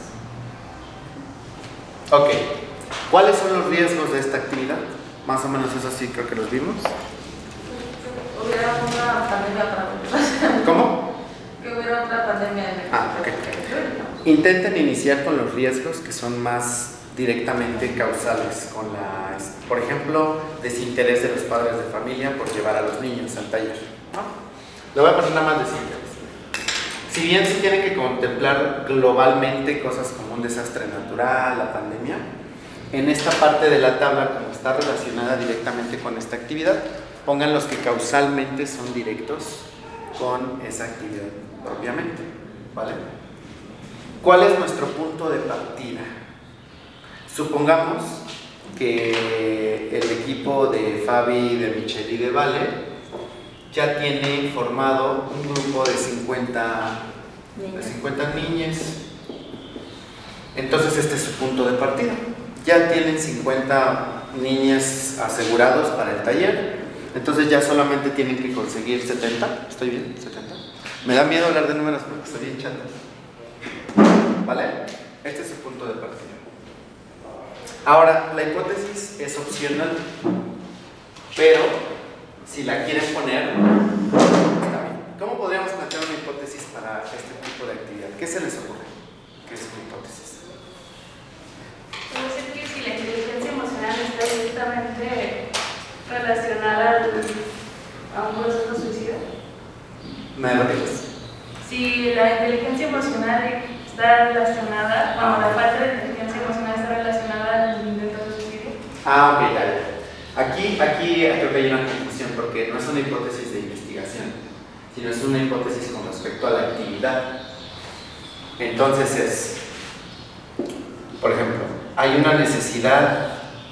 Ok, ¿cuáles son los riesgos de esta actividad? Más o menos eso sí creo que los vimos. Hubiera una pandemia para nosotros. ¿Cómo? Que hubiera otra pandemia en el Ah, ok. Intenten iniciar con los riesgos que son más directamente causales, con la, por ejemplo, desinterés de los padres de familia por llevar a los niños al taller, ¿no? Le voy a poner nada más desinterés. Si bien se tiene que contemplar globalmente cosas como un desastre natural, la pandemia, en esta parte de la tabla, como está relacionada directamente con esta actividad, pongan los que causalmente son directos con esa actividad propiamente, ¿vale? ¿Cuál es nuestro punto de partida? Supongamos que el equipo de Fabi, de Michelle y de Vale ya tiene formado un grupo de cincuenta, de cincuenta niñas. Entonces este es su punto de partida. Ya tienen cincuenta niñas asegurados para el taller. Entonces ya solamente tienen que conseguir setenta. ¿Estoy bien? ¿setenta? Me da miedo hablar de números porque estoy bien chatas. ¿vale? Este es su punto de partida. Ahora, la hipótesis es opcional, pero si la quieren poner, está bien. ¿Cómo podríamos plantear una hipótesis para este tipo de actividad? ¿Qué se les ocurre? ¿Qué es una hipótesis? Puede ser que si la inteligencia emocional está directamente relacionada al, a un proceso suicida. ¿Me lo dices? Si la inteligencia emocional está relacionada, bueno, la falta de inteligencia emocional está relacionada al intento de suicidio. Ah, ok, ya, ya. Aquí, aquí creo que hay una confusión porque no es una hipótesis de investigación, sino es una hipótesis con respecto a la actividad. Entonces es, por ejemplo, hay una necesidad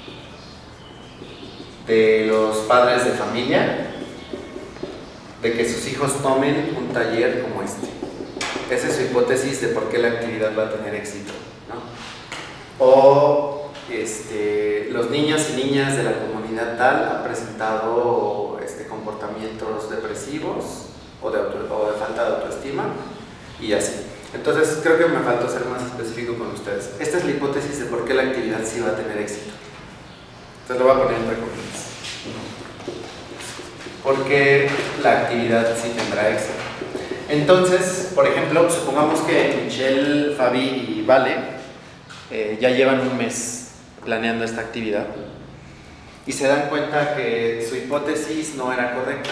de los padres de familia de que sus hijos tomen un taller como este. Esa es su hipótesis de por qué la actividad va a tener éxito, ¿no? O este, los niños y niñas de la comunidad tal han presentado este, comportamientos depresivos o de, auto, o de falta de autoestima y así. Entonces creo que me faltó ser más específico con ustedes. Esta es la hipótesis de por qué la actividad sí va a tener éxito. Entonces lo voy a poner entre comillas. Porque la actividad sí tendrá éxito. Entonces, por ejemplo, supongamos que Michelle, Fabi y Vale eh, ya llevan un mes planeando esta actividad y se dan cuenta que su hipótesis no era correcta,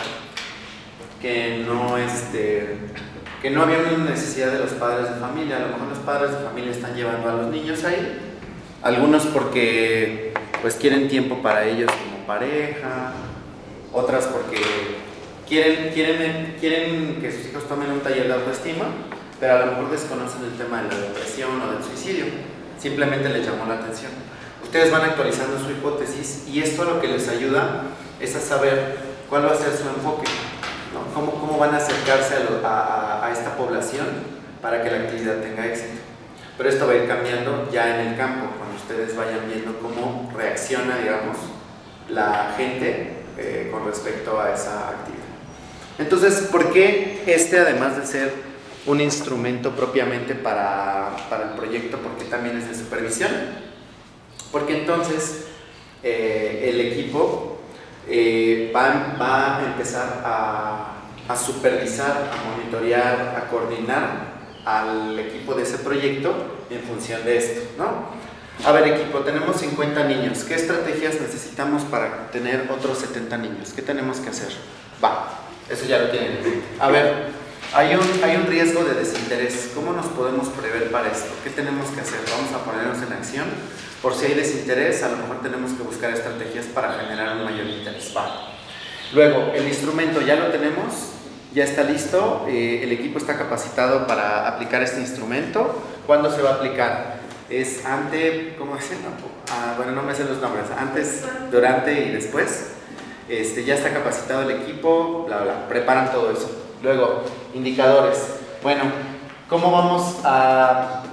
que no, este, que no había una necesidad de los padres de familia. A lo mejor los padres de familia están llevando a los niños ahí, algunos porque pues quieren tiempo para ellos como pareja, otras porque quieren, quieren, quieren que sus hijos tomen un taller de autoestima, pero a lo mejor desconocen el tema de la depresión o del suicidio, simplemente les llamó la atención. Ustedes van actualizando su hipótesis y esto lo que les ayuda es a saber cuál va a ser su enfoque, ¿no? Cómo, cómo van a acercarse a, lo, a, a esta población para que la actividad tenga éxito. Pero esto va a ir cambiando ya en el campo, cuando ustedes vayan viendo cómo reacciona, digamos, la gente eh, con respecto a esa actividad. Entonces, ¿por qué este, además de ser un instrumento propiamente para, para el proyecto, porque también es de supervisión? Porque entonces eh, el equipo eh, va, va a empezar a, a supervisar, a monitorear, a coordinar al equipo de ese proyecto en función de esto, ¿no? A ver, equipo, tenemos cincuenta niños. ¿Qué estrategias necesitamos para tener otros setenta niños? ¿Qué tenemos que hacer? Va, eso ya lo tienen. A ver, hay un, hay un riesgo de desinterés. ¿Cómo nos podemos prever para esto? ¿Qué tenemos que hacer? Vamos a ponernos en acción. Por si hay desinterés, a lo mejor tenemos que buscar estrategias para generar un mayor interés. Va. Luego, el instrumento ya lo tenemos, ya está listo. Eh, el equipo está capacitado para aplicar este instrumento. ¿Cuándo se va a aplicar? Es ante, ¿cómo decirlo? Ah, bueno, no me sé los nombres, antes, durante y después. Este, ya está capacitado el equipo, bla, bla, preparan todo eso. Luego, indicadores. Bueno, ¿cómo vamos a,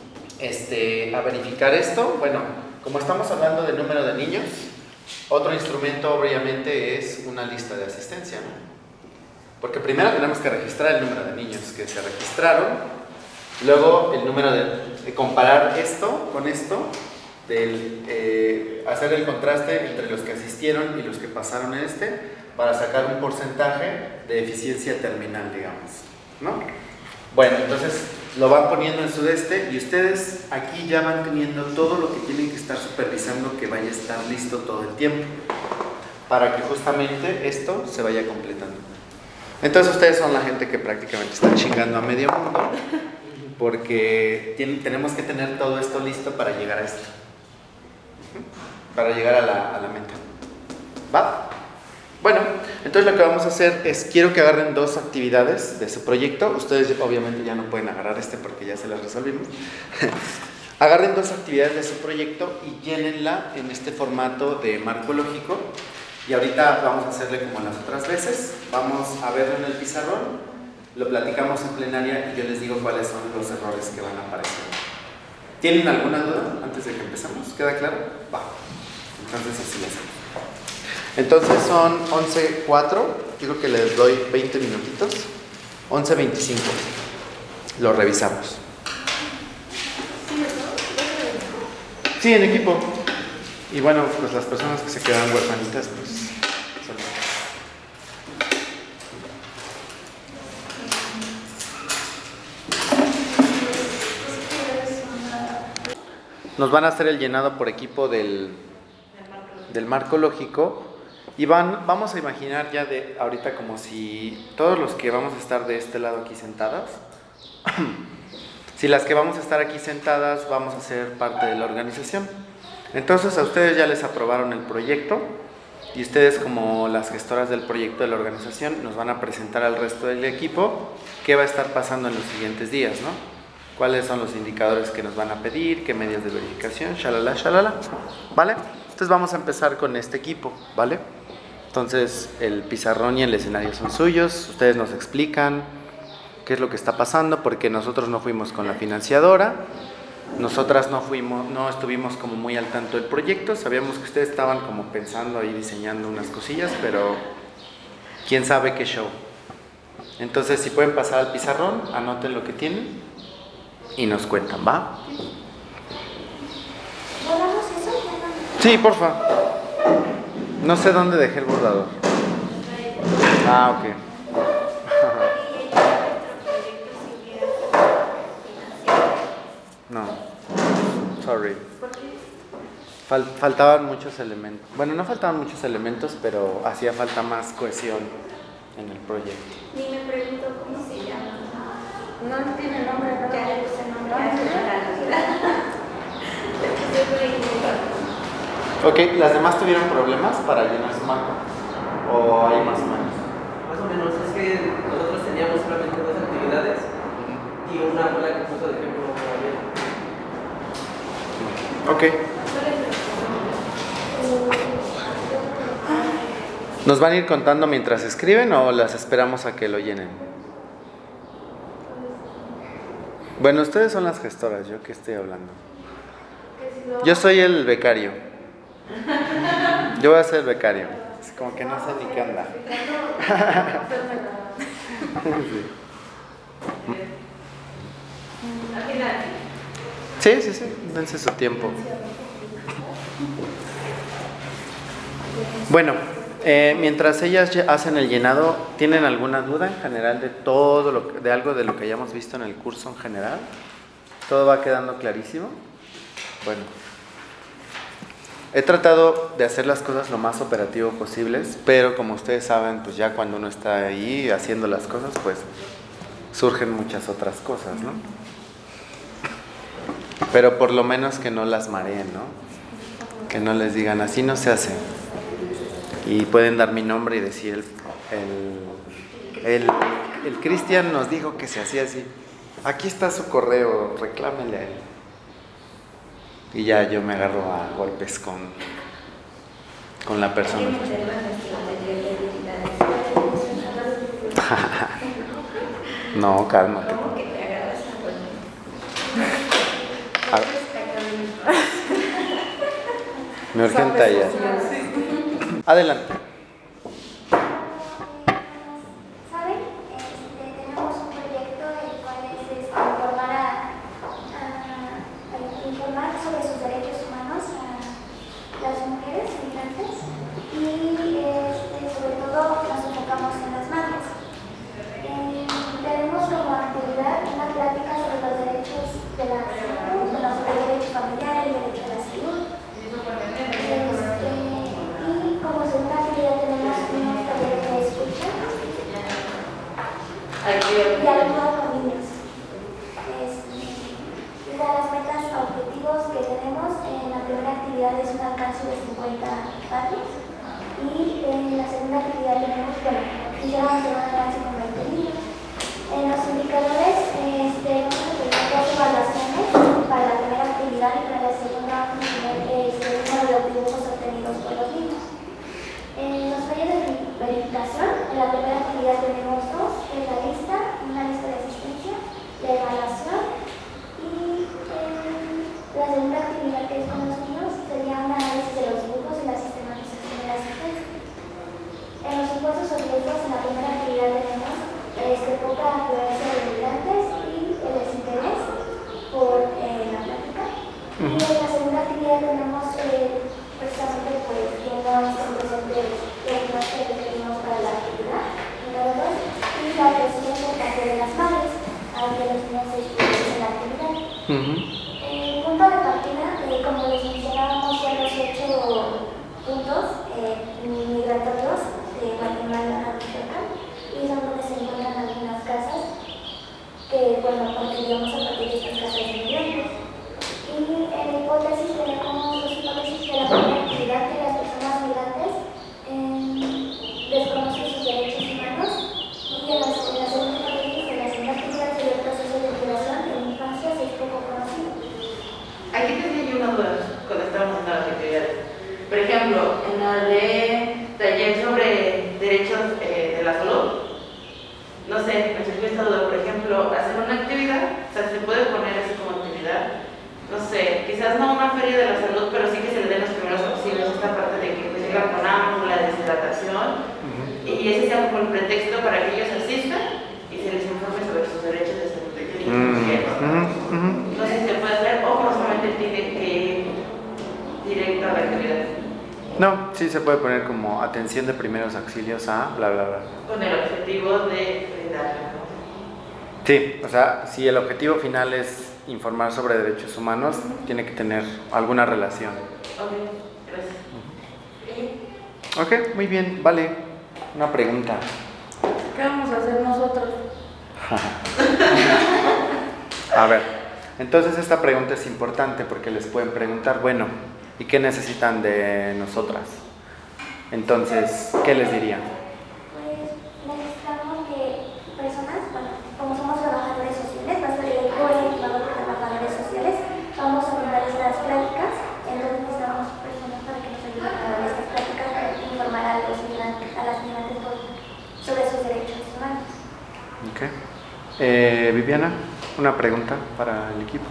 este, a verificar esto? Bueno, como estamos hablando del número de niños, otro instrumento obviamente es una lista de asistencia, ¿no? Porque primero tenemos que registrar el número de niños que se registraron. Luego el número de, de comparar esto con esto, del, eh, hacer el contraste entre los que asistieron y los que pasaron en este, para sacar un porcentaje de eficiencia terminal, digamos, ¿no? Bueno, entonces lo van poniendo en su este y ustedes aquí ya van teniendo todo lo que tienen que estar supervisando que vaya a estar listo todo el tiempo, para que justamente esto se vaya completando. Entonces ustedes son la gente que prácticamente está chingando a medio mundo, porque tiene, tenemos que tener todo esto listo para llegar a esto, para llegar a la, a la meta. ¿Va? Bueno, entonces lo que vamos a hacer es, quiero que agarren dos actividades de su proyecto. Ustedes obviamente ya no pueden agarrar este porque ya se las resolvimos. Agarren dos actividades de su proyecto y llénenla en este formato de marco lógico. Y ahorita vamos a hacerle como las otras veces. Vamos a verlo en el pizarrón, lo platicamos en plenaria y yo les digo cuáles son los errores que van a aparecer. ¿Tienen alguna duda antes de que empezamos? ¿Queda claro? Va. Entonces así lo hacemos. Entonces son once cuatro, digo que les doy veinte minutitos. once veinticinco. Lo revisamos. Sí, en equipo. Y bueno, pues las personas que se quedan huerfanitas, pues son... Nos van a hacer el llenado por equipo del, del marco lógico y van, vamos a imaginar ya de ahorita como si todos los que vamos a estar de este lado aquí sentadas, si las que vamos a estar aquí sentadas vamos a ser parte de la organización. Entonces a ustedes ya les aprobaron el proyecto y ustedes como las gestoras del proyecto de la organización nos van a presentar al resto del equipo qué va a estar pasando en los siguientes días, ¿no? Cuáles son los indicadores que nos van a pedir, qué medios de verificación, shalala, shalala, ¿vale? Entonces vamos a empezar con este equipo, ¿vale? Entonces el pizarrón y el escenario son suyos, ustedes nos explican qué es lo que está pasando, porque nosotros no fuimos con la financiadora, nosotras no fuimos, no estuvimos como muy al tanto del proyecto, sabíamos que ustedes estaban como pensando ahí diseñando unas cosillas, pero quién sabe qué show. Entonces si pueden pasar al pizarrón, anoten lo que tienen y nos cuentan, ¿va? ¿Borramos eso? Sí, porfa. No sé dónde dejé el borrador. Ah, ok. No, sorry. Fal- faltaban muchos elementos. Bueno, no faltaban muchos elementos, pero hacía falta más cohesión en el proyecto. Ni me pregunto cómo se llama. No tiene nombre, ¿no? Ya le puse nombre a la Navidad. Le puse proyecto. Ok, ¿las demás tuvieron problemas para llenar su marco? ¿O hay más o menos? Más o menos, es que nosotros teníamos solamente dos actividades y una fue la que puso de ejemplo Gabriel. Ok. ¿Nos van a ir contando mientras escriben o las esperamos a que lo llenen? Bueno, ustedes son las gestoras, ¿yo qué estoy hablando? Yo soy el becario. Yo voy a ser el becario. Es como que no sé ni qué anda. Sí, sí, sí, dense su tiempo. Bueno, eh, mientras ellas ya hacen el llenado, ¿tienen alguna duda en general de todo lo que, de algo de lo que hayamos visto en el curso en general? ¿Todo va quedando clarísimo? Bueno, he tratado de hacer las cosas lo más operativo posibles, pero como ustedes saben, pues ya cuando uno está ahí haciendo las cosas, pues surgen muchas otras cosas, ¿no? Pero por lo menos que no las mareen, ¿no? Que no les digan, así no se hace. Y pueden dar mi nombre y decir, el, el, el, el Cristian nos dijo que se hacía así. Aquí está su correo, reclámenle a él. Y ya yo me agarro a golpes con, con la persona. No, cálmate. ¿Cómo que te agarras a golpes? A- Me urgen tallas. Adelante. ¿Saben? Este, tenemos un proyecto el cual es este, informar, a, a, a informar sobre sus derechos humanos a las mujeres migrantes y este, sobre todo nos enfocamos en las madres. Eh, tenemos como actividad una plática sobre los derechos de la salud, bueno, sobre el derecho familiar, el derecho a la salud. Este, y como segunda actividad tenemos unos talleres de escucha y ayuda con niños. Este, y de las metas a objetivos que tenemos, en la primera actividad es un alcance de cincuenta padres y en la segunda actividad tenemos, bueno, quisiéramos hacer un alcance con veinte niños. En los indicadores este, vamos a tener dos evaluaciones para la primera actividad y para la segunda vamos a tener este, uno de los dibujos obtenidos por los niños. En los medios de verificación, en la primera actividad tenemos dos, que es la lista, una lista de asistencia, de evaluación y eh, la segunda actividad que es con los niños sería un análisis de los dibujos y la sistematización de la asistencia. En los impuestos o riesgos, en la primera actividad tenemos este, poca afluencia de migrantes Uh-huh. El punto de partida, eh, como les mencionábamos ya los ocho puntos eh, migratorios de Guatemala a Michoacán, y es donde se encuentran algunas casas que, bueno, partiríamos a partir de estas casas de migrantes. Y en la hipótesis tenemos dos hipótesis de la primera actividad que las personas migrantes eh, desconocen sus derechos humanos, y en la, en la segunda hipótesis de las actividades del proceso de migración en infancia es poco conocido. Aquí tenía yo una duda cuando estábamos en las actividades. Por ejemplo, en la de taller sobre derechos eh, de la salud, no sé, me surgió esta duda. Por ejemplo, hacer una actividad, o sea, se puede poner así como actividad, no sé, quizás no una feria de la salud, pero sí que se le den los primeros auxilios, esta parte de que pues, llegan con hambre, la deshidratación, uh-huh. y ese sea como el pretexto para que ellos asistan y se les informe sobre sus derechos de salud. Uh-huh. Uh-huh. No sé si se puede hacer o no solamente tiene que ir directo a la actividad. No, sí se puede poner como atención de primeros auxilios a bla bla bla. Con el objetivo de brindar. Sí, o sea, si el objetivo final es informar sobre derechos humanos, uh-huh. tiene que tener alguna relación. Ok, gracias. Uh-huh. Ok, muy bien, vale. Una pregunta. ¿Qué vamos a hacer nosotros? A ver, entonces esta pregunta es importante porque les pueden preguntar, bueno, ¿y qué necesitan de nosotras? Entonces, ¿qué les dirían? Pues necesitamos que personas, bueno, como somos trabajadores sociales, va a ser el core equipado de trabajadores sociales, vamos a brindar estas prácticas, entonces necesitamos personas para que nos ayuden a dar estas prácticas para informar a, los migrantes, a las migrantes sobre sus derechos humanos. Ok. Eh, Viviana, una pregunta para el equipo.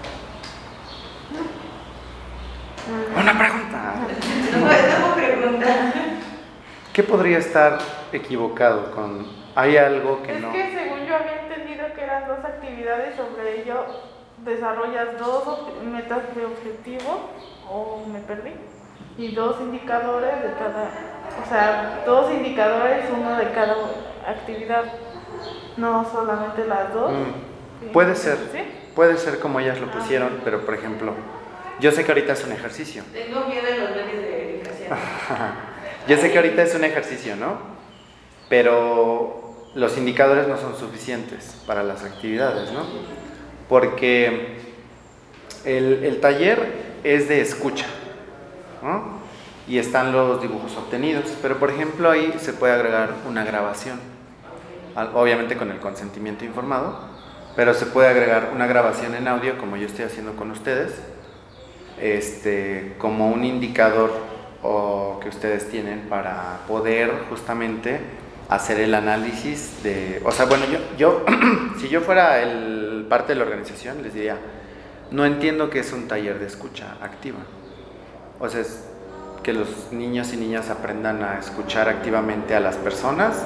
Una pregunta. No, no pregunta. ¿Qué podría estar equivocado con? ¿Hay algo que es no? Es que según yo había entendido que eran dos actividades, sobre ello desarrollas dos metas de objetivo, o me perdí, y dos indicadores de cada, o sea, dos indicadores, uno de cada actividad, no solamente las dos. Mm. Puede ser, ¿sí? Puede ser como ellas lo pusieron, ah. pero por ejemplo, yo sé que ahorita es un ejercicio. Tengo miedo de los medios de verificación. Yo sé que ahorita es un ejercicio, ¿no? Pero los indicadores no son suficientes para las actividades, ¿no? Porque el, el taller es de escucha, ¿no? Y están los dibujos obtenidos, pero por ejemplo ahí se puede agregar una grabación, obviamente con el consentimiento informado, pero se puede agregar una grabación en audio como yo estoy haciendo con ustedes, este, como un indicador o que ustedes tienen para poder justamente hacer el análisis de, o sea, bueno, yo, yo si yo fuera el parte de la organización les diría, no entiendo qué es un taller de escucha activa, o sea, es que los niños y niñas aprendan a escuchar activamente a las personas,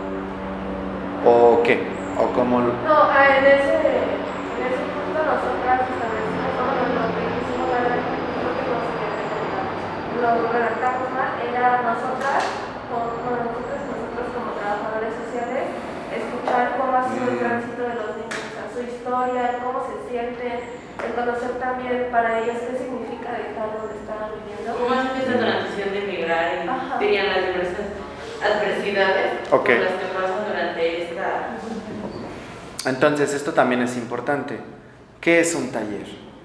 o qué, o cómo. No, en ese, en ese punto nosotras establecimos todo lo que hicimos, lo que redactamos mal, era nosotras, como nosotros, nosotros como trabajadores sociales, escuchar cómo ha sido el tránsito de los niños, o sea, su historia, cómo se sienten, el conocer también para ellos qué significa dejar donde estaban viviendo. ¿Cómo hacen esta transición de migrar y Ajá. dirían las diversas adversidades okay. por las que pasan durante esta? Entonces, esto también es importante. ¿Qué es un taller?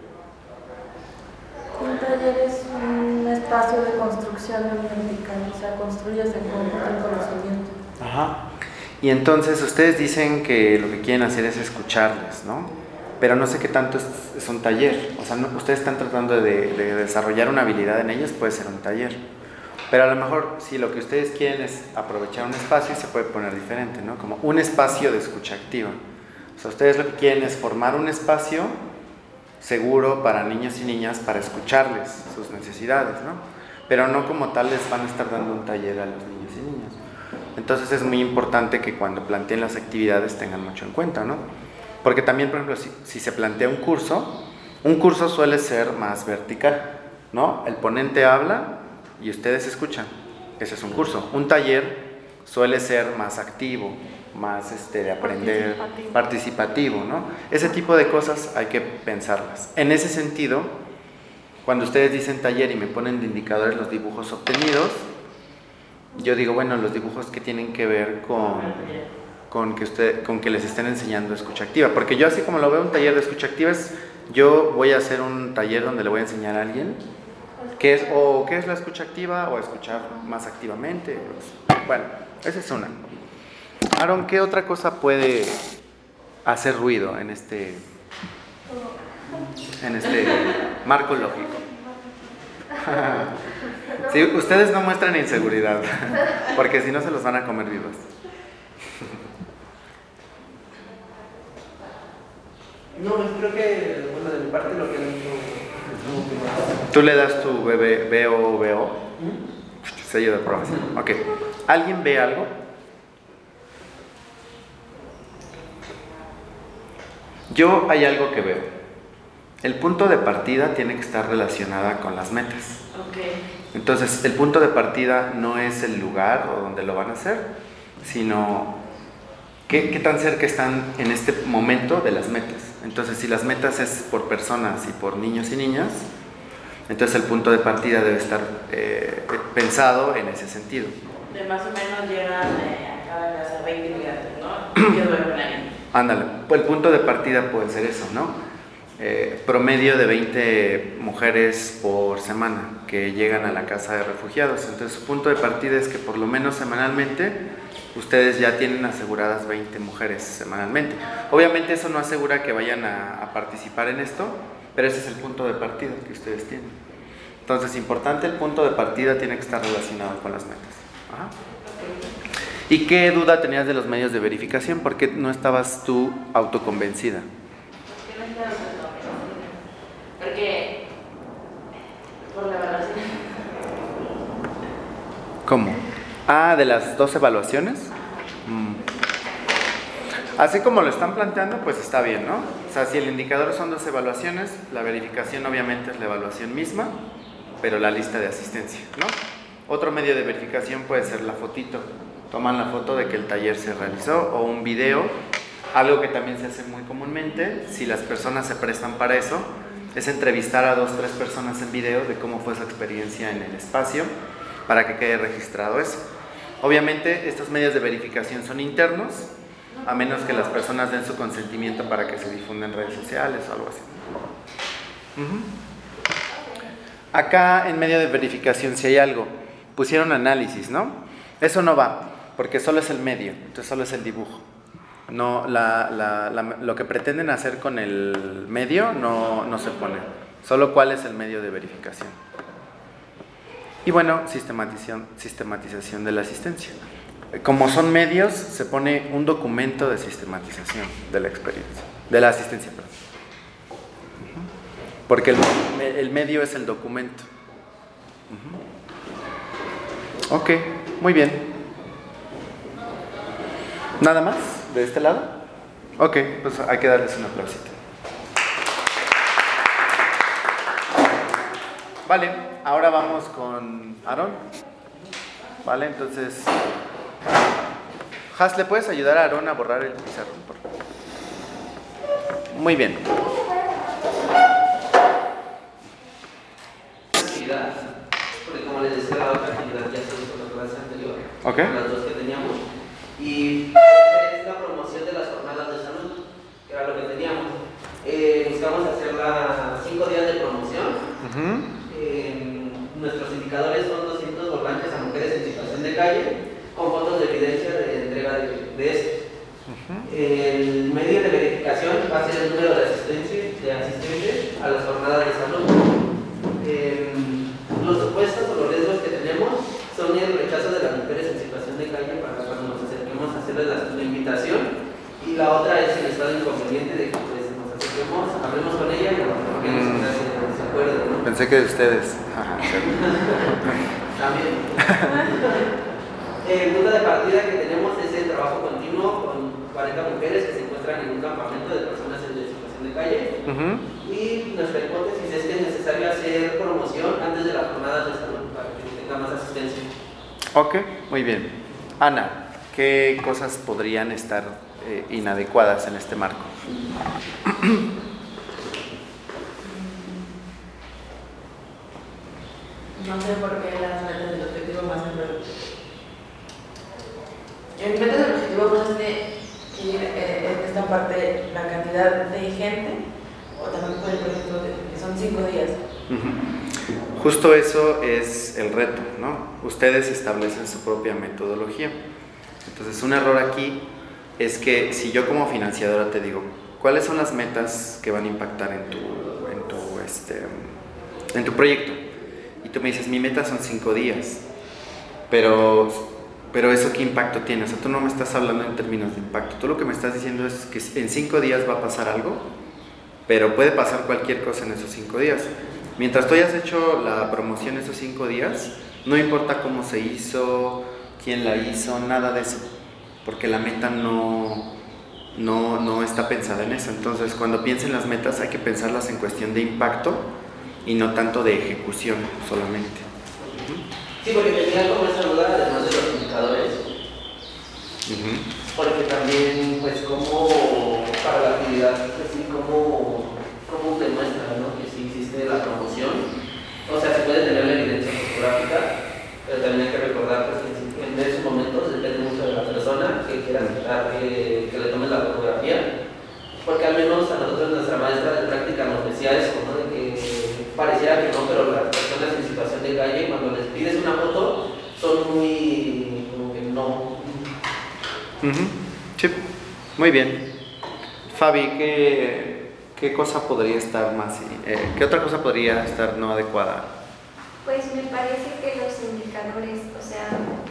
Un taller es un espacio de construcción de un vertical, o sea, construyes el conocimiento. Ajá. Y entonces ustedes dicen que lo que quieren hacer es escucharles, ¿no? Pero no sé qué tanto es, es un taller. O sea, no, ustedes están tratando de, de desarrollar una habilidad en ellos, puede ser un taller. Pero a lo mejor, si lo que ustedes quieren es aprovechar un espacio, se puede poner diferente, ¿no? Como un espacio de escucha activa. O sea, ustedes lo que quieren es formar un espacio seguro para niños y niñas para escucharles sus necesidades, ¿no? Pero no como tal les van a estar dando un taller a los niños y niñas. Entonces es muy importante que cuando planteen las actividades tengan mucho en cuenta, ¿no? Porque también, por ejemplo, si, si se plantea un curso, un curso suele ser más vertical, ¿no? El ponente habla y ustedes escuchan. Ese es un curso. Un taller suele ser más activo, más este, de aprender, Participativo. participativo, ¿no? Ese tipo de cosas hay que pensarlas. En ese sentido, cuando ustedes dicen taller y me ponen de indicadores los dibujos obtenidos, yo digo, bueno, los dibujos que tienen que ver con, con, que, usted, con que les estén enseñando escucha activa, porque yo así como lo veo un taller de escucha activa es, yo voy a hacer un taller donde le voy a enseñar a alguien qué es, o qué es la escucha activa, o escuchar más activamente. Bueno, esa es una. Aaron, ¿qué otra cosa puede hacer ruido en este, en este marco lógico? Sí, ustedes no muestran inseguridad, porque si no se los van a comer vivos. No, pues creo que, bueno, de mi parte lo que han hecho es como que más. Tú le das tu B O B O, sello de aprobación. Ok. ¿Alguien ve algo? Yo hay algo que veo. El punto de partida tiene que estar relacionada con las metas. Okay. Entonces, el punto de partida no es el lugar o donde lo van a hacer, sino qué, qué tan cerca están en este momento de las metas. Entonces, si las metas es por personas y por niños y niñas, entonces el punto de partida debe estar eh, pensado en ese sentido. De más o menos llegan eh, a cada casa veinte migrantes, ¿no? Yo duermo en la niña. Ándale, pues el punto de partida puede ser eso, ¿no? Eh, promedio de veinte mujeres por semana que llegan a la casa de refugiados. Entonces su punto de partida es que por lo menos semanalmente ustedes ya tienen aseguradas veinte mujeres semanalmente. Obviamente eso no asegura que vayan a, a participar en esto, pero ese es el punto de partida que ustedes tienen. Entonces, importante, el punto de partida tiene que estar relacionado con las metas. Ajá. ¿Y qué duda tenías de los medios de verificación? ¿Por qué no estabas tú autoconvencida? ¿Por qué no estaba autoconvencida? Porque por la evaluación. ¿Cómo? Ah, ¿de las dos evaluaciones? Mm. Así como lo están planteando, pues está bien, ¿no? O sea, si el indicador son dos evaluaciones, la verificación obviamente es la evaluación misma, pero la lista de asistencia, ¿no? Otro medio de verificación puede ser la fotito. Toman la foto de que el taller se realizó, o un video. Algo que también se hace muy comúnmente, si las personas se prestan para eso, es entrevistar a dos o tres personas en video de cómo fue su experiencia en el espacio, para que quede registrado eso. Obviamente estos medios de verificación son internos, a menos que las personas den su consentimiento para que se difunda en redes sociales o algo así. Uh-huh. Acá en medio de verificación, si hay algo, pusieron análisis, ¿no? Eso no va, porque solo es el medio, entonces solo es el dibujo. No, la, la, la, lo que pretenden hacer con el medio no, no se pone, solo cuál es el medio de verificación. Y bueno, sistematización, sistematización de la asistencia. Como son medios, se pone un documento de sistematización de la experiencia, de la asistencia, perdón. Porque el, el medio es el documento. Uh-huh. Ok, muy bien. ¿Nada más de este lado? Ok, pues hay que darles un aplausito. Vale, ahora vamos con Aaron. Vale, entonces... Has, ¿le puedes ayudar a Aaron a borrar el pizarrón, por favor? Muy bien. Actividad, porque como les decía, la otra actividad ya se hizo la clase anterior, Okay. las dos que teníamos, y es la promoción de las jornadas de salud, que era lo que teníamos. Eh, buscamos hacerla cinco días de promoción. Uh-huh. Eh, nuestros indicadores son doscientos volantes a mujeres en situación de calle, con fotos de evidencia de entrega de, de estos. Uh-huh. El medio de verificación va a ser el número de asistentes, de asistentes a las jornadas de salud. Eh, los supuestos o los riesgos que tenemos son el rechazo de las mujeres en situación de calle para cuando nos acerquemos a hacerles la, la invitación, y la otra es el estado inconveniente de que pues, nos acerquemos, hablemos con ella y a lo mejor que mm. se, se acuerde, ¿no? Pensé que de ustedes. Ajá, también. El punto de partida que tenemos es el trabajo continuo con cuarenta mujeres que se encuentran en un campamento de personas en situación de calle. Uh-huh. Y nuestra hipótesis es que es necesario hacer promoción antes de las jornadas de salud para que tenga más asistencia. Ok, muy bien. Ana, ¿qué cosas podrían estar eh, inadecuadas en este marco? No sé por qué las metas del objetivo más en en metas del objetivo pues tiene que ir eh, en esta parte la cantidad de gente, o también puede, por ejemplo, que son cinco días. Uh-huh. Justo eso es el reto, ¿no? Ustedes establecen su propia metodología. Entonces, un error aquí es que si yo como financiadora te digo, ¿cuáles son las metas que van a impactar en tu, en tu, este, en tu proyecto? Y tú me dices, mi meta son cinco días, pero, pero ¿eso qué impacto tiene? O sea, tú no me estás hablando en términos de impacto. Tú lo que me estás diciendo es que en cinco días va a pasar algo, pero puede pasar cualquier cosa en esos cinco días. Mientras tú hayas hecho la promoción esos cinco días, no importa cómo se hizo, quién la hizo, nada de eso, porque la meta no, no, no está pensada en eso. Entonces, cuando piensen las metas hay que pensarlas en cuestión de impacto y no tanto de ejecución solamente. Sí, porque tenía como esa duda, además de los indicadores, uh-huh. Porque también, pues, como para la actividad, pues sí, como, como demuestra, ¿no? Que sí existe la promoción. O sea, se puede tener la evidencia fotográfica, pero también hay que recordar pues, que en esos momentos depende mucho de la persona que quiera aceptar que, que le tomen la fotografía. Porque al menos a nosotros nuestra maestra de práctica nos decía eso, ¿no? De que pareciera que no, pero las personas en situación de calle, cuando les pides una foto, son muy, como que no. Uh-huh. Sí, muy bien. Fabi, ¿qué, qué cosa podría estar más, eh, qué otra cosa podría estar no adecuada? Pues me parece que los indicadores, o sea,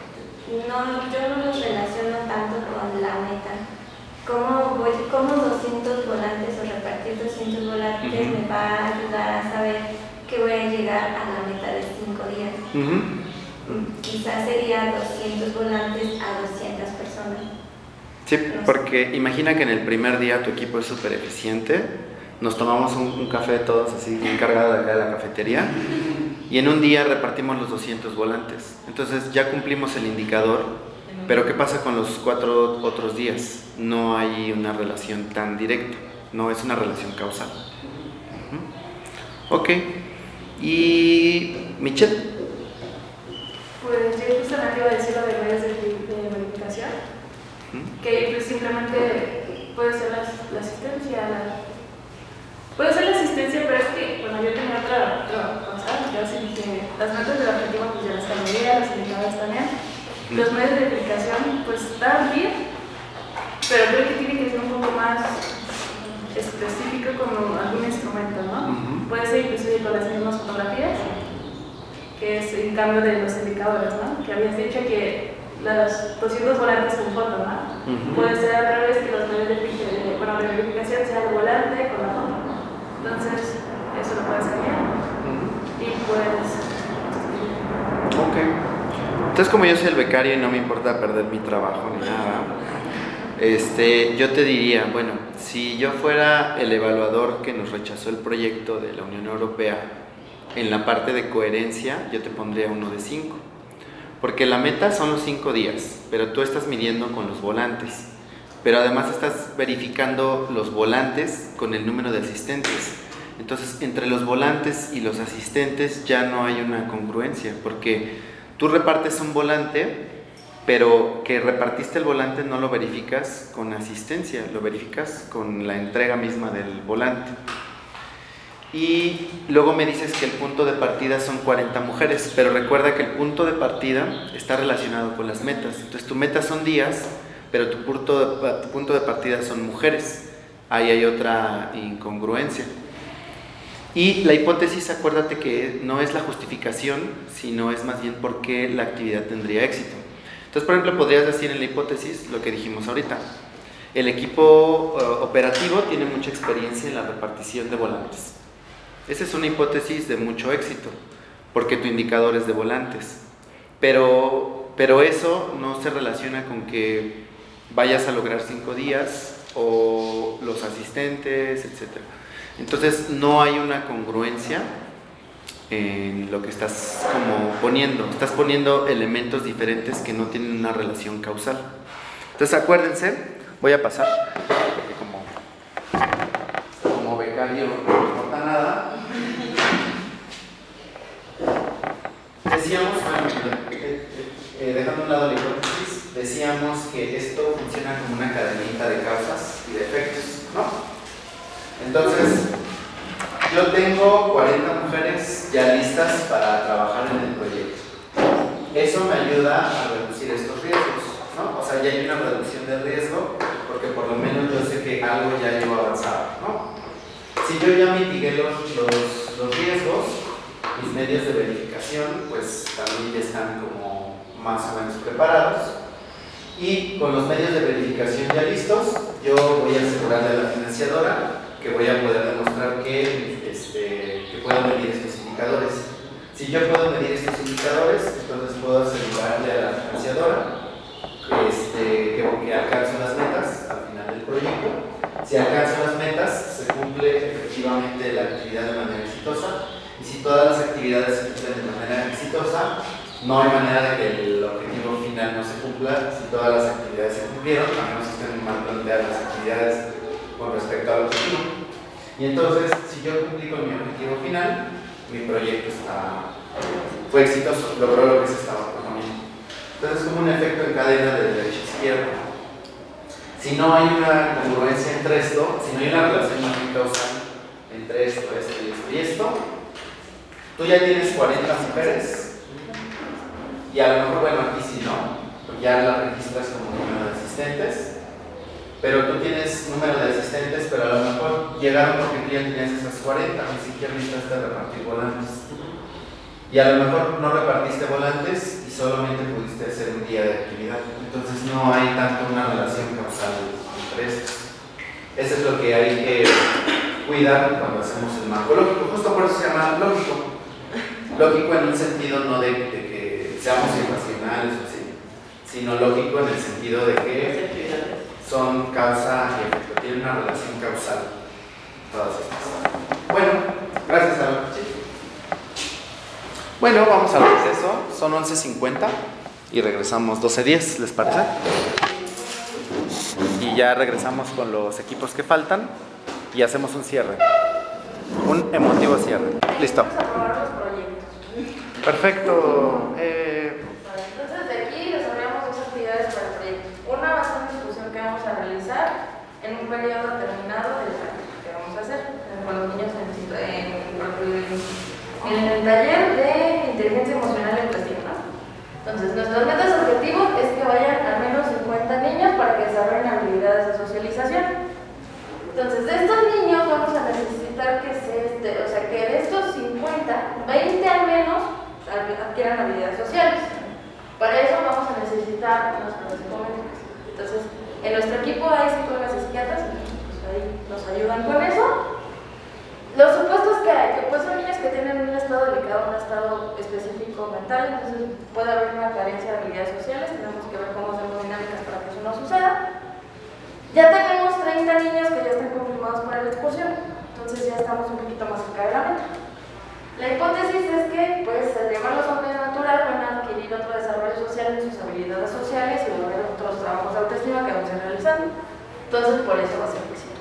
no, yo no los relaciono tanto con la meta. ¿Cómo, voy, cómo doscientos volantes o repartir doscientos volantes uh-huh. me va a ayudar a saber que voy a llegar a la meta de cinco días? Uh-huh. Quizás sería doscientos volantes a doscientas personas. Sí, porque imagina que en el primer día tu equipo es súper eficiente, nos tomamos un, un café todos así, encargados de acá de la cafetería, y en un día repartimos los doscientos volantes. Entonces ya cumplimos el indicador, pero ¿qué pasa con los cuatro otros días? No hay una relación tan directa, no es una relación causal. Uh-huh. Ok, y Michelle. Pues yo justamente iba a decir lo de medios de, de verificación, uh-huh. que pues simplemente puede ser la, la asistencia, la, puede ser la asistencia, pero es que, bueno, yo tenía otra, otra cosa, yo así dije, las metas del objetivo pues ya las cambié, las indicadores también, uh-huh. Los medios de verificación pues están bien, pero creo que tiene que ser un poco más específico como algún instrumento, ¿no? Uh-huh. Puede ser inclusive con las mismas fotografías, que es en cambio de los indicadores, ¿no? Que habías dicho que los doscientos volantes con foto, ¿no? Uh-huh. Puede ser al revés, que los medios de, de, bueno, de verificación sea el volante con la foto. Entonces, eso lo puedes cambiar. Uh-huh. Y pues... Ok. Entonces, como yo soy el becario y no me importa perder mi trabajo ni nada, este, yo te diría, bueno, si yo fuera el evaluador que nos rechazó el proyecto de la Unión Europea, en la parte de coherencia yo te pondría uno de cinco, porque la meta son los cinco días, pero tú estás midiendo con los volantes, pero además estás verificando los volantes con el número de asistentes. Entonces, entre los volantes y los asistentes ya no hay una congruencia, porque tú repartes un volante, pero que repartiste el volante no lo verificas con asistencia, lo verificas con la entrega misma del volante. Y luego me dices que el punto de partida son cuarenta mujeres, pero recuerda que el punto de partida está relacionado con las metas. Entonces tu meta son días, pero tu punto de, tu punto de partida son mujeres. Ahí hay otra incongruencia. Y la hipótesis, acuérdate que no es la justificación, sino es más bien por qué la actividad tendría éxito. Entonces, por ejemplo, podrías decir en la hipótesis lo que dijimos ahorita. El equipo uh, operativo tiene mucha experiencia en la repartición de volantes. Esa es una hipótesis de mucho éxito, porque tu indicador es de volantes. Pero, pero eso no se relaciona con que vayas a lograr cinco días o los asistentes, etcétera. Entonces no hay una congruencia en lo que estás como poniendo. Estás poniendo elementos diferentes que no tienen una relación causal. Entonces acuérdense, voy a pasar, porque como, como becario no me importa nada. Decíamos, bueno, eh, eh, dejando a un lado la hipótesis, decíamos que esto funciona como una cadenita de causas y de efectos, ¿no? Entonces, yo tengo cuarenta mujeres ya listas para trabajar en el proyecto. Eso me ayuda a reducir estos riesgos, ¿no? O sea, ya hay una reducción de riesgo, porque por lo menos yo sé que algo ya llevo avanzado, ¿no? Si yo ya mitigué los, los, los riesgos, mis medios de verificación pues también ya están como más o menos preparados, y con los medios de verificación ya listos, yo voy a asegurarle a la financiadora que voy a poder demostrar que, este, que puedo medir estos indicadores. Si yo puedo medir estos indicadores, entonces puedo asegurarle a la financiadora este, que, que alcanzo las metas al final del proyecto. Si alcanzo las metas, se cumple efectivamente la actividad de manera exitosa. Y si todas las actividades se cumplen de manera exitosa, no hay manera de que el objetivo final no se cumpla si todas las actividades se cumplieron, a menos que estén mal planteadas las actividades con respecto al objetivo. Y entonces, si yo cumplí con mi objetivo final, mi proyecto está, fue exitoso, logró lo que se estaba proponiendo. Entonces es como un efecto en cadena de derecha a izquierda. Si no hay una congruencia entre esto, si no hay una relación más bien causal entre esto, esto y esto y esto, tú ya tienes cuarenta mujeres y a lo mejor, bueno, aquí sí no, pues ya la registras como número de asistentes, pero tú tienes número de asistentes, pero a lo mejor llegaron porque tú ya tenías esas cuarenta, ni siquiera necesitaste repartir volantes. Y a lo mejor no repartiste volantes y solamente pudiste hacer un día de actividad. Entonces no hay tanto una relación causal entre estos. Eso es lo que hay que cuidar cuando hacemos el marco lógico. Justo por eso se llama lógico. Lógico en un sentido no de, de que seamos irracionales o así, sino lógico en el sentido de que son causa y efecto, tienen una relación causal todas estas. Bueno, gracias a los chicos. Bueno, vamos al receso, son once cincuenta y regresamos doce diez, ¿les parece? Y ya regresamos con los equipos que faltan y hacemos un cierre, un emotivo cierre. Listo. Perfecto. Eh... Entonces, de aquí desarrollamos dos actividades para el proyecto. Una va a ser una discusión que vamos a realizar en un periodo determinado del año que vamos a hacer con los niños en, en, en el taller de inteligencia emocional en cuestión, ¿no? Entonces, nuestros metas objetivos es que vayan al menos cincuenta niños para que desarrollen habilidades de socialización. Entonces, de estos niños vamos a necesitar que se, este, o sea, que de estos cincuenta, veinte al menos adquieran habilidades sociales. Para eso vamos a necesitar unas pruebas psicométricas. Entonces, en nuestro equipo hay psicólogas y psiquiatras, pues ahí nos ayudan con eso. Los supuestos que hay, que pues son niños que tienen un estado delicado, un estado específico mental, entonces puede haber una carencia de habilidades sociales, tenemos que ver cómo hacemos dinámicas para que eso no suceda. Ya tenemos treinta niños que ya están confirmados para la excursión, entonces ya estamos un poquito más cerca de la meta. La hipótesis es que, pues, al llevarlos a un medio natural van a adquirir otro desarrollo social en sus habilidades sociales y van a haber otros trabajos de autoestima que vamos a ir realizando. Entonces, por eso va a ser posible.